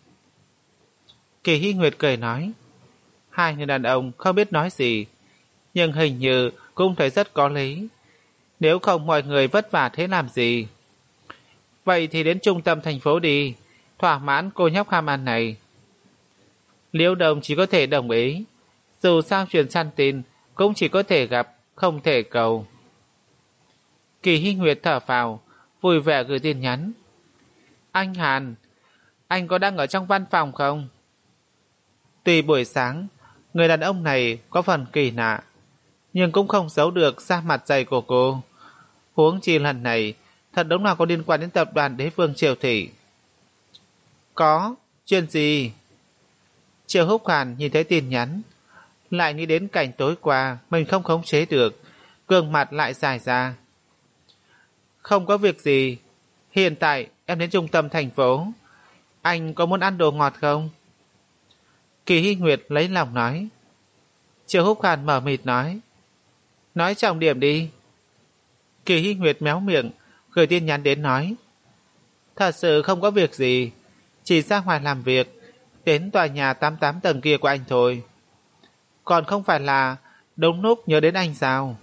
Kỳ Hy Nguyệt cười nói, hai người đàn ông không biết nói gì, nhưng hình như cũng thấy rất có lý. Nếu không mọi người vất vả thế làm gì? Vậy thì đến trung tâm thành phố đi, thỏa mãn cô nhóc ham ăn này. Liễu Đồng chỉ có thể đồng ý, dù sao truyền săn tin cũng chỉ có thể gặp, không thể cầu. Kỳ Hy Nguyệt thở phào, vui vẻ gửi tin nhắn. Anh Hàn, anh có đang ở trong văn phòng không? Tuy buổi sáng, người đàn ông này có phần kỳ lạ, nhưng cũng không giấu được da mặt dày của cô. Huống chi lần này, thật đúng là có liên quan đến tập đoàn Đế Vương Triều Thị. Có, chuyện gì? Triệu Húc Hàn nhìn thấy tin nhắn, lại nghĩ đến cảnh tối qua mình không khống chế được, gương mặt lại dài ra. Không có việc gì, hiện tại em đến trung tâm thành phố. Anh có muốn ăn đồ ngọt không? Kỳ Hy Nguyệt lấy lòng nói. Triệu Húc Hàn mở mịt nói, nói trọng điểm đi. Kỳ Hy Nguyệt méo miệng, gửi tin nhắn đến nói, thật sự không có việc gì, chỉ ra ngoài làm việc, đến tòa nhà tám mươi tám tầng kia của anh thôi. Còn không phải là đúng lúc nhớ đến anh sao?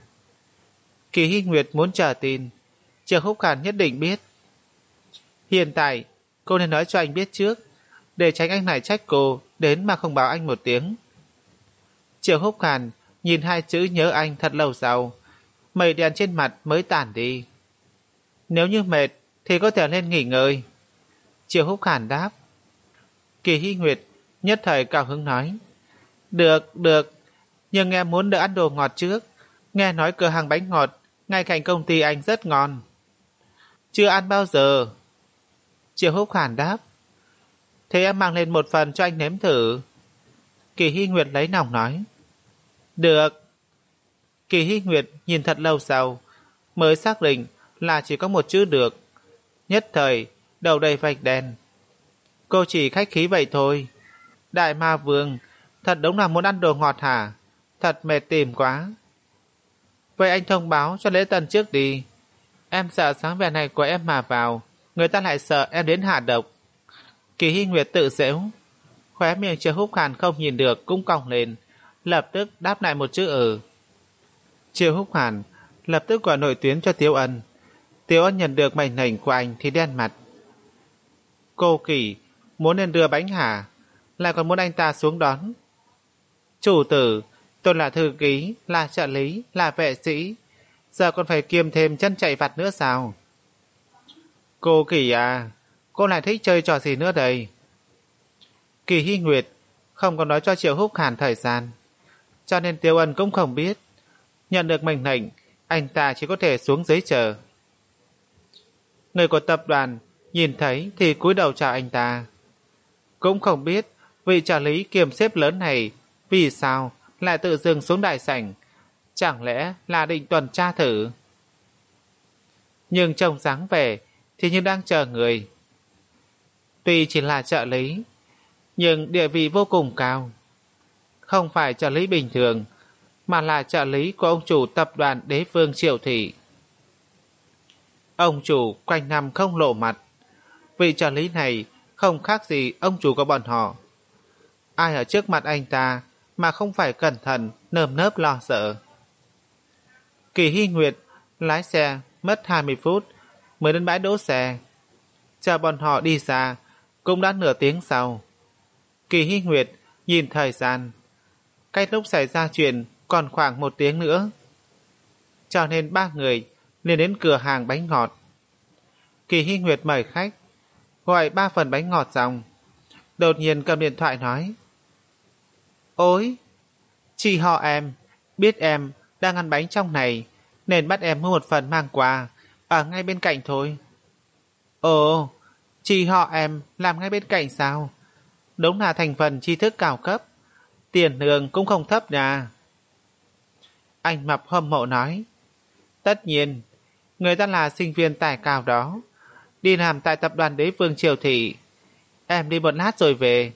Kỳ Hy Nguyệt muốn chờ tin, Triệu Húc Hàn nhất định biết. Hiện tại, cô nên nói cho anh biết trước, để tránh anh này trách cô đến mà không báo anh một tiếng. Triệu Húc Hàn nhìn hai chữ nhớ anh thật lâu sau, mây đen trên mặt mới tản đi. Nếu như mệt thì có thể lên nghỉ ngơi. Triệu Húc Hàn đáp. Kỳ Hy Nguyệt nhất thời cao hứng nói, được, được, nhưng em muốn được ăn đồ ngọt trước. Nghe nói cửa hàng bánh ngọt ngay cạnh công ty anh rất ngon. Chưa ăn bao giờ. Triệu Húc Hàn đáp. Thế em mang lên một phần cho anh nếm thử. Kỳ Hy Nguyệt lấy lòng nói. Được. Kỳ Hy Nguyệt nhìn thật lâu sau mới xác định là chỉ có một chữ được. Nhất thời đầu đầy vạch đen. Cô chỉ khách khí vậy thôi. Đại Ma Vương thật đúng là muốn ăn đồ ngọt hả? Thật mệt tìm quá. Vậy anh thông báo cho lễ tân trước đi. Em sợ sáng vẻ này của em mà vào, người ta lại sợ em đến hạ độc. Kỳ Hy Nguyệt tự giễu. Khóe miệng Triệu Húc Hàn không nhìn được cũng cong lên, lập tức đáp lại một chữ ừ. Triệu Húc Hàn lập tức gọi nội tuyến cho Tiếu Ân. Tiếu Ân nhận được mệnh lệnh của anh thì đen mặt. Cô Kỳ muốn nên đưa bánh hả? Lại còn muốn anh ta xuống đón. Chủ tử, tôi là thư ký, là trợ lý, là vệ sĩ, giờ còn phải kiêm thêm chân chạy vặt nữa sao? Cô Kỳ à, cô lại thích chơi trò gì nữa đây? Kỳ Hy Nguyệt không có nói cho Triệu Húc Hàn thời gian, cho nên Tiêu Ân cũng không biết. Nhận được mệnh lệnh, anh ta chỉ có thể xuống dưới chờ. Người của tập đoàn nhìn thấy thì cúi đầu chào anh ta. Cũng không biết vị trợ lý kiềm xếp lớn này vì sao lại tự dưng xuống đại sảnh, chẳng lẽ là định tuần tra thử. Nhưng trông dáng vẻ thì như đang chờ người. Tuy chỉ là trợ lý, nhưng địa vị vô cùng cao. Không phải trợ lý bình thường, mà là trợ lý của ông chủ tập đoàn Đế Vương Triệu Thị. Ông chủ quanh năm không lộ mặt. Vị trợ lý này không khác gì ông chủ của bọn họ. Ai ở trước mặt anh ta mà không phải cẩn thận, nơm nớp lo sợ. Kỳ Hy Nguyệt lái xe mất hai mươi phút mới đến bãi đỗ xe. Chờ bọn họ đi xa cũng đã nửa tiếng sau. Kỳ Hy Nguyệt nhìn thời gian, cách lúc xảy ra chuyện còn khoảng một tiếng nữa. Cho nên ba người liền đến cửa hàng bánh ngọt. Kỳ Hy Nguyệt mời khách, gọi ba phần bánh ngọt xong, đột nhiên cầm điện thoại nói. Ôi, chị họ em, biết em đang ăn bánh trong này, nên bắt em mua một phần mang qua, ở ngay bên cạnh thôi. Ồ, chị họ em làm ngay bên cạnh sao? Đúng là thành phần tri thức cao cấp. Tiền lương cũng không thấp nha. Anh Mập hâm mộ nói. Tất nhiên, người ta là sinh viên tài cao đó. Đi làm tại tập đoàn Đế Vương Triều Thị. Em đi một lát rồi về.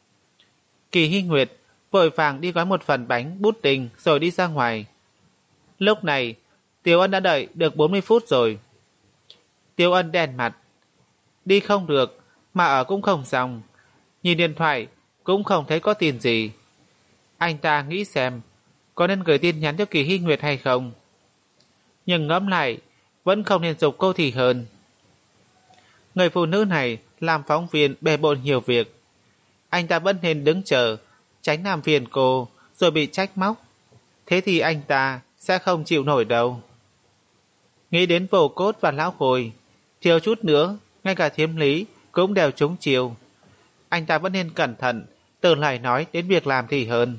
Kỳ Hy Nguyệt vội vàng đi gói một phần bánh bút đình rồi đi ra ngoài. Lúc này, Tiêu Ân đã đợi được bốn mươi phút rồi. Tiêu Ân đèn mặt. Đi không được, mà ở cũng không xong. Nhìn điện thoại, cũng không thấy có tin gì. Anh ta nghĩ xem, có nên gửi tin nhắn cho Kỳ Hy Nguyệt hay không? Nhưng ngẫm lại, vẫn không nên dục cô thì hơn. Người phụ nữ này làm phóng viên bề bộn nhiều việc. Anh ta vẫn nên đứng chờ, tránh làm phiền cô, rồi bị trách móc. Thế thì anh ta sẽ không chịu nổi đâu. Nghĩ đến Vô Cốt và Lão Khôi, thiếu chút nữa, ngay cả Thiếm Lý cũng đều trúng chiều. Anh ta vẫn nên cẩn thận, từ lời nói đến việc làm thì hơn.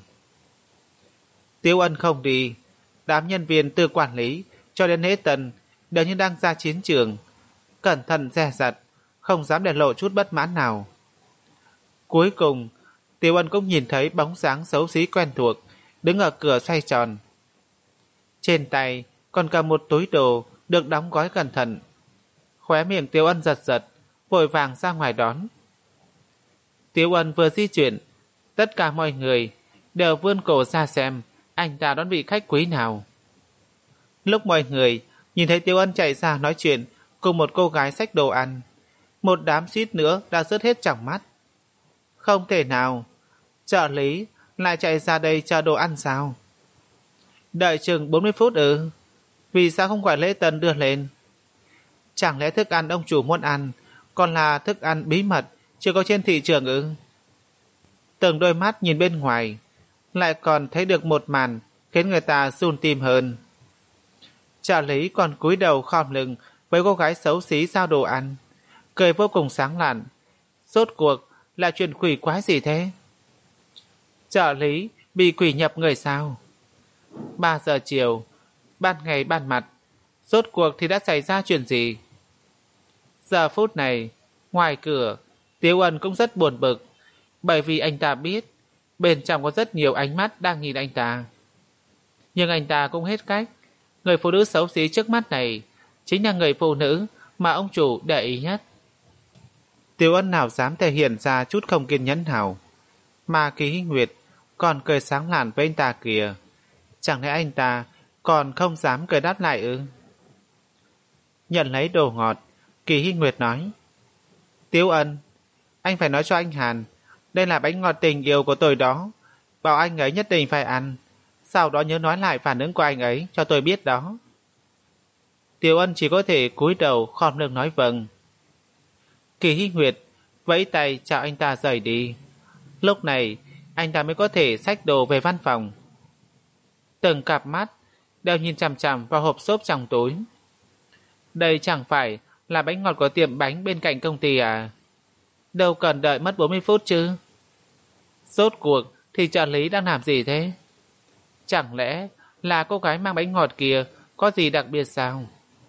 Tiêu Ân không đi, đám nhân viên từ quản lý cho đến lễ tân đều như đang ra chiến trường, cẩn thận dè dặt, không dám để lộ chút bất mãn nào. Cuối cùng, Tiêu Ân cũng nhìn thấy bóng dáng xấu xí quen thuộc, đứng ở cửa xoay tròn. Trên tay còn cầm một túi đồ được đóng gói cẩn thận. Khóe miệng Tiêu Ân giật giật, vội vàng ra ngoài đón. Tiêu Ân vừa di chuyển, tất cả mọi người đều vươn cổ ra xem anh ta đón vị khách quý nào. Lúc mọi người nhìn thấy Tiêu Ân chạy ra nói chuyện cùng một cô gái xách đồ ăn, một đám suýt nữa đã rớt hết trong mắt. Không thể nào, trợ lý lại chạy ra đây chờ đồ ăn sao? Đợi chừng bốn mươi phút ư? Vì sao không gọi lễ tân đưa lên? Chẳng lẽ thức ăn ông chủ muốn ăn còn là thức ăn bí mật chưa có trên thị trường ư? Từng đôi mắt nhìn bên ngoài, lại còn thấy được một màn khiến người ta run tim hơn. Trợ lý còn cúi đầu khom lưng với cô gái xấu xí giao đồ ăn, cười vô cùng sáng lạn. Rốt cuộc là chuyện quỷ quái gì thế? Trợ lý bị quỷ nhập người sao? Ba giờ chiều, ban ngày ban mặt, rốt cuộc thì đã xảy ra chuyện gì? Giờ phút này, ngoài cửa, Tiêu Ân cũng rất buồn bực, bởi vì anh ta biết bên trong có rất nhiều ánh mắt đang nhìn anh ta. Nhưng anh ta cũng hết cách. Người phụ nữ xấu xí trước mắt này chính là người phụ nữ mà ông chủ để ý nhất. Tiêu Ân nào dám thể hiện ra chút không kiên nhẫn nào, mà Kỳ Hy Nguyệt còn cười sáng lạn với anh ta kìa. Chẳng lẽ anh ta còn không dám cười đáp lại ư? Nhận lấy đồ ngọt, Kỳ Hy Nguyệt nói: Tiêu Ân, anh phải nói cho anh Hàn, đây là bánh ngọt tình yêu của tôi đó, bảo anh ấy nhất định phải ăn, sau đó nhớ nói lại phản ứng của anh ấy cho tôi biết đó. Tiêu Ân chỉ có thể cúi đầu khom lưng nói vâng. Kỳ Hy Nguyệt vẫy tay chào anh ta rời đi. Lúc này anh ta mới có thể xách đồ về văn phòng. Từng cặp mắt đều nhìn chằm chằm vào hộp xốp trong túi. Đây chẳng phải là bánh ngọt của tiệm bánh bên cạnh công ty à? Đâu cần đợi mất bốn mươi phút chứ. Rốt cuộc thì trợ lý đang làm gì thế? Chẳng lẽ là cô gái mang bánh ngọt kia có gì đặc biệt sao?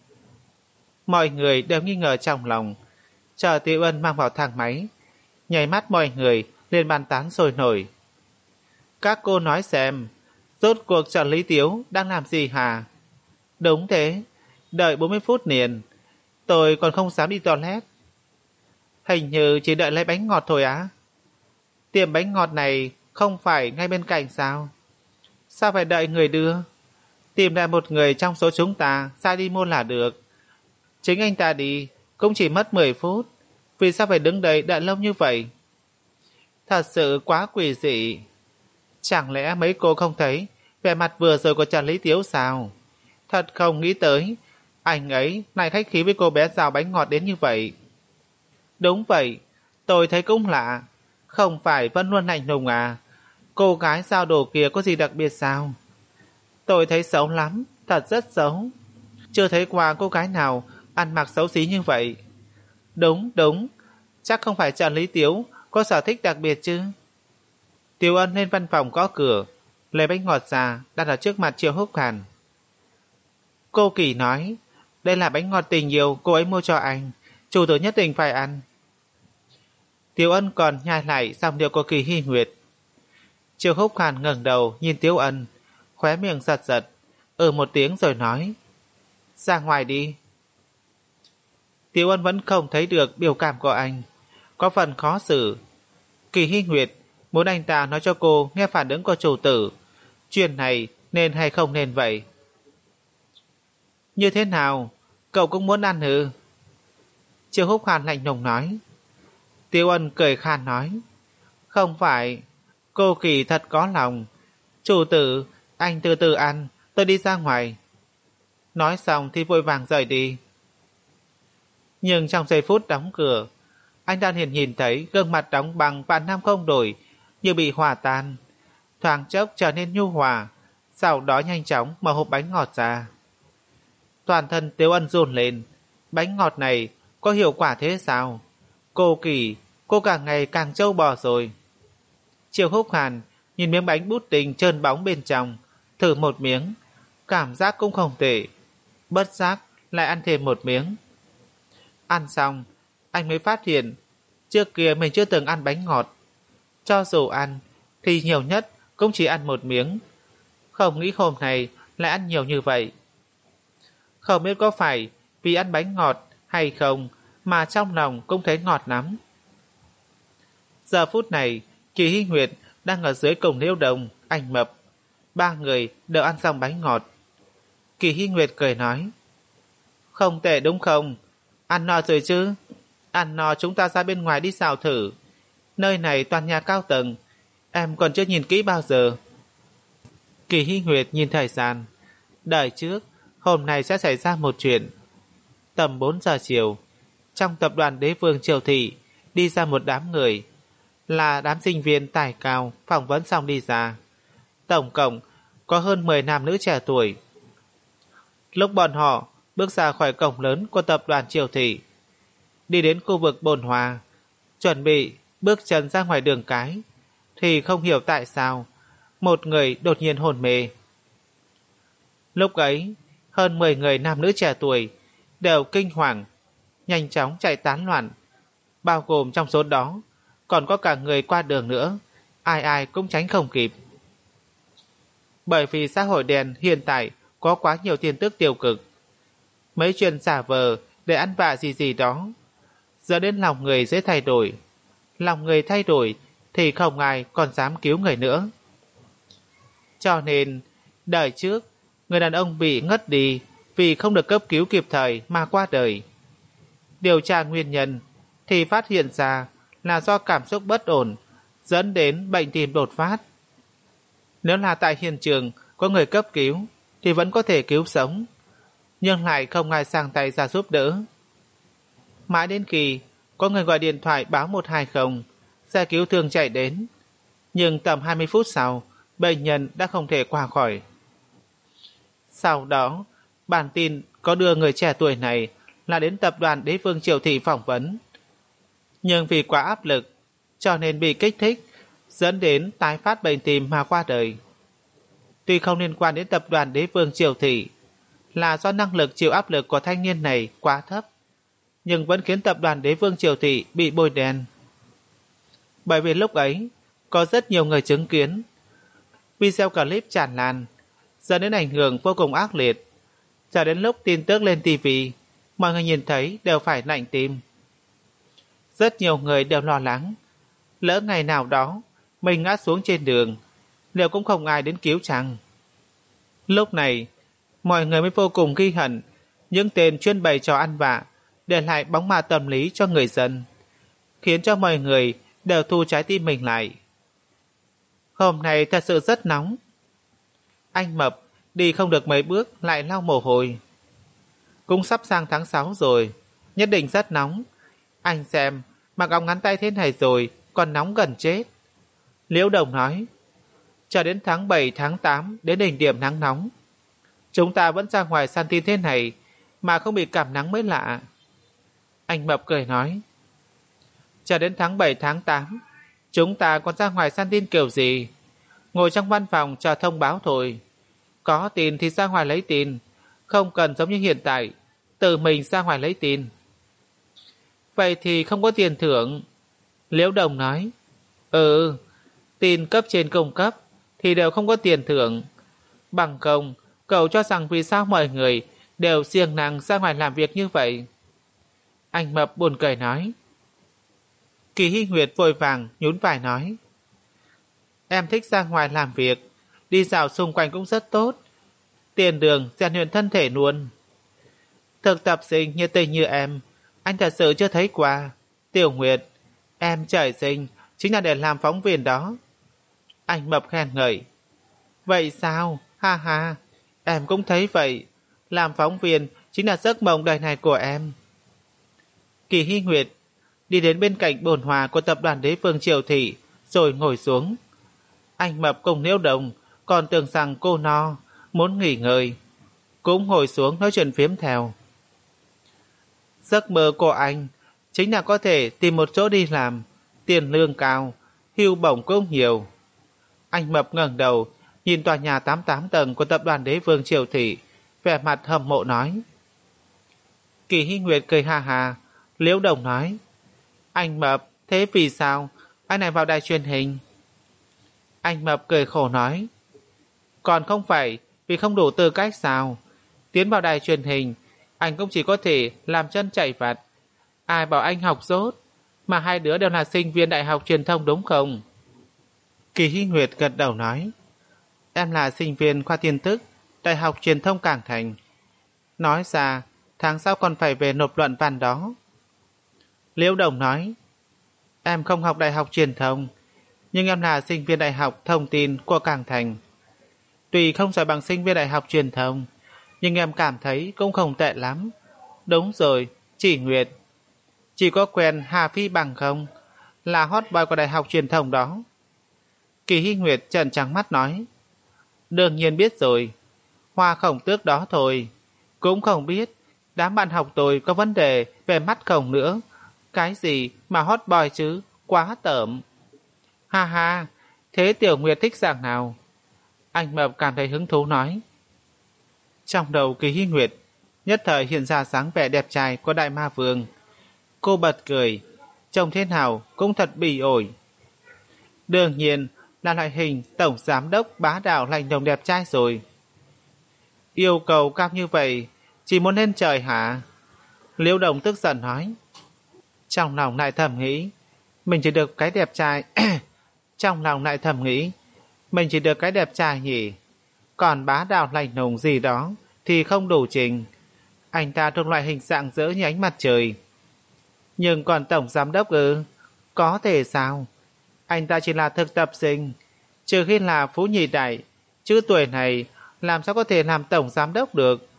Mọi người đều nghi ngờ trong lòng. Chờ Tiêu Ân mang vào thang máy, nhảy mắt mọi người lên bàn tán sôi nổi. Các cô nói xem, rốt cuộc trợ lý Tiếu đang làm gì hả? Đúng thế, đợi bốn mươi phút liền, tôi còn không dám đi toilet. Hình như chỉ đợi lấy bánh ngọt thôi á? Tiệm bánh ngọt này không phải ngay bên cạnh sao? Sao phải đợi người đưa? Tìm lại một người trong số chúng ta sai đi mua là được. Chính anh ta đi cũng chỉ mất mười phút, vì sao phải đứng đây đợi lâu như vậy? Thật sự quá quỷ dị. Chẳng lẽ mấy cô không thấy vẻ mặt vừa rồi của trợ lý Tiếu sao? Thật không nghĩ tới anh ấy lại khách khí với cô bé rào bánh ngọt đến như vậy. Đúng vậy, tôi thấy cũng lạ. Không phải vẫn luôn lạnh lùng à? Cô gái giao đồ kia có gì đặc biệt sao? Tôi thấy xấu lắm, thật rất xấu. Chưa thấy qua cô gái nào ăn mặc xấu xí như vậy. Đúng, đúng, chắc không phải trợ lý Tiếu có sở thích đặc biệt chứ. Tiêu Ân lên văn phòng gõ cửa, lấy bánh ngọt ra đặt ở trước mặt Triệu Húc Hàn. Cô Kỳ nói, đây là bánh ngọt tình yêu cô ấy mua cho anh, chủ tử nhất định phải ăn. Tiếu Ân còn nhai lại dòng điệu của Kỳ Hy Nguyệt. Triệu Húc Hàn ngẩng đầu nhìn Tiếu Ân, khóe miệng giật giật, ừ một tiếng rồi nói, ra ngoài đi. Tiếu Ân vẫn không thấy được biểu cảm của anh, có phần khó xử. Kỳ Hy Nguyệt muốn anh ta nói cho cô nghe phản ứng của chủ tử, chuyện này nên hay không nên vậy. Như thế nào, cậu cũng muốn ăn ư? Triệu Húc Hàn lạnh lùng nói. Tiếu Ân cười khan nói, không phải, cô Kỳ thật có lòng. Chủ tử, anh từ từ ăn, tôi đi ra ngoài. Nói xong thì vội vàng rời đi. Nhưng trong giây phút đóng cửa, anh đã hiện nhìn thấy gương mặt đóng bằng vạn năm không đổi, như bị hòa tan, thoáng chốc trở nên nhu hòa, sau đó nhanh chóng mở hộp bánh ngọt ra. Toàn thân Tiếu Ân run lên, bánh ngọt này có hiệu quả thế sao? Cô Kỳ, cô càng ngày càng trâu bò rồi. Triệu Húc Hàn nhìn miếng bánh bút tinh trơn bóng bên trong, thử một miếng, cảm giác cũng không tệ. Bất giác lại ăn thêm một miếng. Ăn xong, anh mới phát hiện trước kia mình chưa từng ăn bánh ngọt. Cho dù ăn thì nhiều nhất cũng chỉ ăn một miếng. Không nghĩ hôm nay lại ăn nhiều như vậy. Không biết có phải vì ăn bánh ngọt hay không mà trong lòng cũng thấy ngọt lắm. Giờ phút này, Kỳ Hy Nguyệt đang ở dưới cổng Liêu Đồng, anh Mập. Ba người đều ăn xong bánh ngọt. Kỳ Hy Nguyệt cười nói, không tệ đúng không? Ăn no rồi chứ? Ăn no chúng ta ra bên ngoài đi xào thử. Nơi này toàn nhà cao tầng, em còn chưa nhìn kỹ bao giờ. Kỳ Hy Nguyệt nhìn thời gian, đợi trước, hôm nay sẽ xảy ra một chuyện. Tầm bốn giờ chiều, trong tập đoàn Đế Vương Triều Thị đi ra một đám người, là đám sinh viên tài cao phỏng vấn xong đi ra. Tổng cộng có hơn mười nam nữ trẻ tuổi. Lúc bọn họ bước ra khỏi cổng lớn của tập đoàn Triều Thị, đi đến khu vực bồn hoa, chuẩn bị bước chân ra ngoài đường cái, thì không hiểu tại sao một người đột nhiên hôn mê. Lúc ấy, hơn mười người nam nữ trẻ tuổi đều kinh hoàng, nhanh chóng chạy tán loạn, bao gồm trong số đó còn có cả người qua đường nữa, ai ai cũng tránh không kịp. Bởi vì xã hội đen hiện tại có quá nhiều tin tức tiêu cực, mấy chuyện giả vờ để ăn vạ gì gì đó, dẫn đến lòng người dễ thay đổi. Lòng người thay đổi thì không ai còn dám cứu người nữa. Cho nên, đời trước, người đàn ông bị ngất đi vì không được cấp cứu kịp thời mà qua đời. Điều tra nguyên nhân thì phát hiện ra là do cảm xúc bất ổn dẫn đến bệnh tim đột phát. Nếu là tại hiện trường có người cấp cứu thì vẫn có thể cứu sống, nhưng lại không ai sang tay ra giúp đỡ. Mãi đến khi có người gọi điện thoại báo một hai không, xe cứu thương chạy đến, nhưng tầm hai mươi phút sau, bệnh nhân đã không thể qua khỏi. Sau đó, bản tin có đưa người trẻ tuổi này là đến tập đoàn Đế Vương Triều Thị phỏng vấn. Nhưng vì quá áp lực, cho nên bị kích thích, dẫn đến tái phát bệnh tim mà qua đời. Tuy không liên quan đến tập đoàn Đế Vương Triều Thị, là do năng lực chịu áp lực của thanh niên này quá thấp, nhưng vẫn khiến tập đoàn Đế Vương Triều Thị bị bôi đen. Bởi vì lúc ấy, có rất nhiều người chứng kiến. Video clip tràn lan, dẫn đến ảnh hưởng vô cùng ác liệt. Cho đến lúc tin tức lên ti vi, mọi người nhìn thấy đều phải lạnh tim. Rất nhiều người đều lo lắng, lỡ ngày nào đó mình ngã xuống trên đường, liệu cũng không ai đến cứu chăng. Lúc này, mọi người mới vô cùng ghi hận những tên chuyên bày trò ăn vạ, để lại bóng ma tâm lý cho người dân, khiến cho mọi người đều thu trái tim mình lại. Hôm nay thật sự rất nóng. Anh Mập đi không được mấy bước lại lau mồ hôi. Cũng sắp sang tháng sáu rồi, nhất định rất nóng. Anh xem, mặc áo ngắn tay thế này rồi còn nóng gần chết. Liễu Đồng nói, cho đến tháng bảy tháng tám đến đỉnh điểm nắng nóng, chúng ta vẫn ra ngoài săn tin thế này mà không bị cảm nắng mới lạ. Anh Mập cười nói, cho đến tháng bảy tháng tám chúng ta còn ra ngoài săn tin kiểu gì? Ngồi trong văn phòng chờ thông báo thôi. Có tin thì ra ngoài lấy tin, không cần giống như hiện tại tự mình ra ngoài lấy tin. Vậy thì không có tiền thưởng. Liễu Đồng nói. Ừ, tin cấp trên cung cấp thì đều không có tiền thưởng. Bằng không, cậu cho rằng vì sao mọi người đều siêng năng ra ngoài làm việc như vậy? Anh Mập buồn cười nói. Kỳ Hy Nguyệt vội vàng nhún vai nói. Em thích ra ngoài làm việc, đi dạo xung quanh cũng rất tốt. Tiền đường rèn luyện thân thể luôn. Thực tập sinh như tình như em, anh thật sự chưa thấy qua. Tiểu Nguyệt, em trời sinh chính là để làm phóng viên đó. Anh Mập khen ngợi. Vậy sao? Ha ha, em cũng thấy vậy. Làm phóng viên chính là giấc mộng đời này của em. Kỳ Hy Nguyệt đi đến bên cạnh bồn hoa của tập đoàn Đế Vương Triều Thị, rồi ngồi xuống. Anh Mập cùng Liễu Đồng còn tưởng rằng cô no, muốn nghỉ ngơi, cũng ngồi xuống nói chuyện phiếm theo. Giấc mơ của anh chính là có thể tìm một chỗ đi làm, tiền lương cao, hưu bổng cũng nhiều. Anh Mập ngẩng đầu nhìn tòa nhà tám mươi tám tầng của tập đoàn Đế Vương Triều Thị, vẻ mặt hâm mộ nói. Kỳ Hy Nguyệt cười ha ha. Liễu Đồng nói. Anh Mập, thế vì sao anh này vào đài truyền hình? Anh Mập cười khổ nói. Còn không phải vì không đủ tư cách sao? Tiến vào đài truyền hình, anh cũng chỉ có thể làm chân chạy vặt. Ai bảo anh học dốt? Mà hai đứa đều là sinh viên đại học truyền thông đúng không? Kỳ Hy Nguyệt gật đầu nói. Em là sinh viên khoa tin tức, đại học truyền thông Cảng Thành. Nói ra, tháng sau còn phải về nộp luận văn đó. Liễu Đồng nói. Em không học đại học truyền thông, nhưng em là sinh viên đại học thông tin của Cảng Thành. Tuy không giỏi bằng sinh viên đại học truyền thông, nhưng em cảm thấy cũng không tệ lắm. Đúng rồi, chị Nguyệt. Chỉ có quen Hà Phi Bằng không? Là hot boy của đại học truyền thông đó. Kỳ Hy Nguyệt trợn trắng mắt nói. Đương nhiên biết rồi. Hoa khổng tước đó thôi. Cũng không biết đám bạn học tôi có vấn đề về mắt khổng nữa. Cái gì mà hot boy chứ? Quá tởm. Ha ha, thế Tiểu Nguyệt thích dạng nào? Anh Mập cảm thấy hứng thú nói. Trong đầu Kỳ Hy Nguyệt nhất thời hiện ra dáng vẻ đẹp trai của Đại Ma Vương. Cô bật cười, trông thế nào cũng thật bỉ ổi. Đương nhiên là loại hình tổng giám đốc bá đạo lạnh lùng đẹp trai rồi. Yêu cầu cao như vậy, chỉ muốn lên trời hả? Liễu Đồng tức giận nói. Trong lòng lại thầm nghĩ, mình chỉ được cái đẹp trai. Trong lòng lại thầm nghĩ, mình chỉ được cái đẹp trai nhỉ. Còn bá đạo lạnh lùng gì đó thì không đủ trình. Anh ta thuộc loại hình dạng dỡ như ánh mặt trời. Nhưng còn tổng giám đốc ư? Có thể sao? Anh ta chỉ là thực tập sinh, trừ khi là phú nhị đại, chứ tuổi này làm sao có thể làm tổng giám đốc được?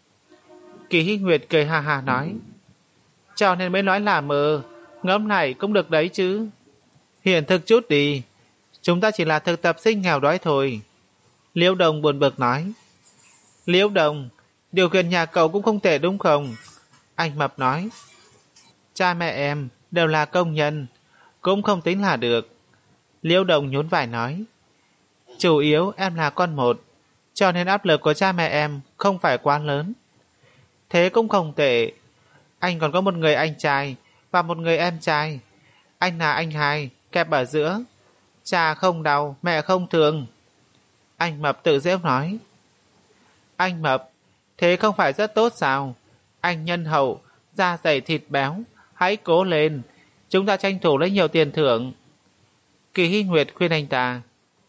Kỳ Hy Nguyệt cười ha ha nói. Cho nên mới nói là mơ, ngẫm này cũng được đấy chứ. Hiện thực chút đi, chúng ta chỉ là thực tập sinh nghèo đói thôi. Liễu Đồng buồn bực nói. Liễu Đồng, điều kiện nhà cậu cũng không tệ đúng không? Anh Mập nói. Cha mẹ em đều là công nhân, cũng không tính là được. Liễu Đồng nhún vai nói. Chủ yếu em là con một, cho nên áp lực của cha mẹ em không phải quá lớn. Thế cũng không tệ. Anh còn có một người anh trai và một người em trai. Anh là anh hai, kẹp ở giữa. Cha không đau, mẹ không thương. Anh Mập tự giễu nói. Anh Mập, thế không phải rất tốt sao? Anh nhân hậu, da dày thịt béo, hãy cố lên. Chúng ta tranh thủ lấy nhiều tiền thưởng. Kỳ Hy Nguyệt khuyên anh ta.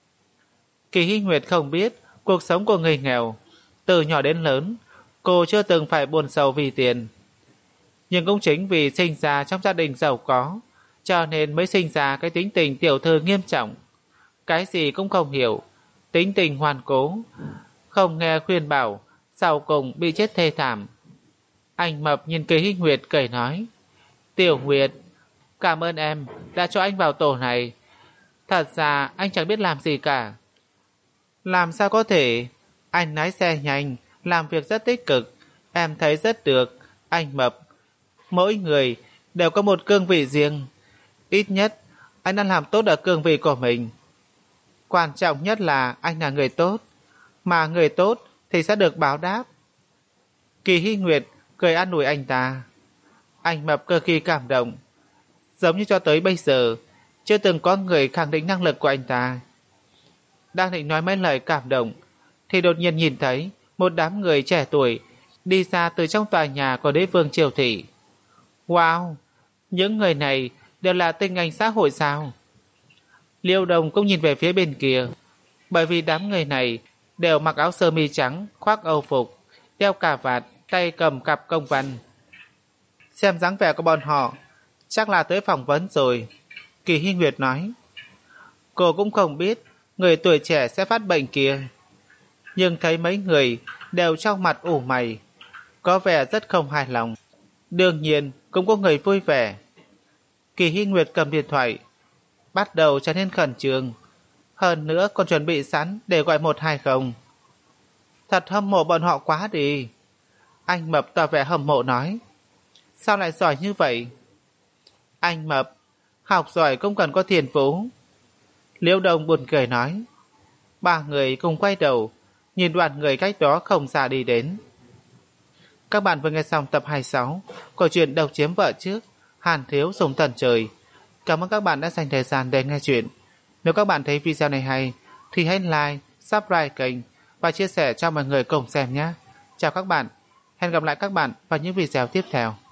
Kỳ Hy Nguyệt không biết cuộc sống của người nghèo. Từ nhỏ đến lớn, cô chưa từng phải buồn sầu vì tiền. Nhưng cũng chính vì sinh ra trong gia đình giàu có, cho nên mới sinh ra cái tính tình tiểu thư nghiêm trọng. Cái gì cũng không hiểu, tính tình ngoan cố, không nghe khuyên bảo, sau cùng bị chết thê thảm. Anh Mập nhìn Kỳ Hy Nguyệt cười nói. Tiểu Nguyệt, cảm ơn em đã cho anh vào tổ này. Thật ra anh chẳng biết làm gì cả. Làm sao có thể? Anh lái xe nhanh, làm việc rất tích cực. Em thấy rất được. Anh Mập, mỗi người đều có một cương vị riêng. Ít nhất anh đang làm tốt ở cương vị của mình. Quan trọng nhất là anh là người tốt, mà người tốt thì sẽ được báo đáp. Kỳ Hy Nguyệt cười an ủi anh ta. Anh Mập cực kỳ cảm động. Giống như cho tới bây giờ, chưa từng có người khẳng định năng lực của anh ta. Đang định nói mấy lời cảm động, thì đột nhiên nhìn thấy một đám người trẻ tuổi đi ra từ trong tòa nhà của đế vương Triều Thị. Wow! Những người này đều là tinh anh xã hội sao? Liêu Đồng cũng nhìn về phía bên kia, bởi vì đám người này đều mặc áo sơ mi trắng, khoác âu phục, đeo cà vạt, tay cầm cặp công văn. Xem dáng vẻ của bọn họ, chắc là tới phỏng vấn rồi. Kỳ Hy Nguyệt nói, cô cũng không biết người tuổi trẻ sẽ phát bệnh kia, nhưng thấy mấy người đều trong mặt ủ mày, có vẻ rất không hài lòng. Đương nhiên cũng có người vui vẻ. Kỳ Hy Nguyệt cầm điện thoại, bắt đầu trở nên khẩn trương, hơn nữa còn chuẩn bị sẵn để gọi một hai không. Thật hâm mộ bọn họ quá đi. Anh Mập tỏ vẻ hâm mộ nói, sao lại giỏi như vậy? Anh Mập, học giỏi cũng cần có thiên phú. Liễu Đông buồn cười nói. Ba người cùng quay đầu, nhìn đoàn người cách đó không xa đi đến. Các bạn vừa nghe xong tập hai mươi sáu của truyện Độc Chiếm Vợ Trước, Hàn Thiếu Sùng Tận Trời. Cảm ơn các bạn đã dành thời gian để nghe chuyện. Nếu các bạn thấy video này hay, thì hãy like, subscribe kênh và chia sẻ cho mọi người cùng xem nhé. Chào các bạn, hẹn gặp lại các bạn vào những video tiếp theo.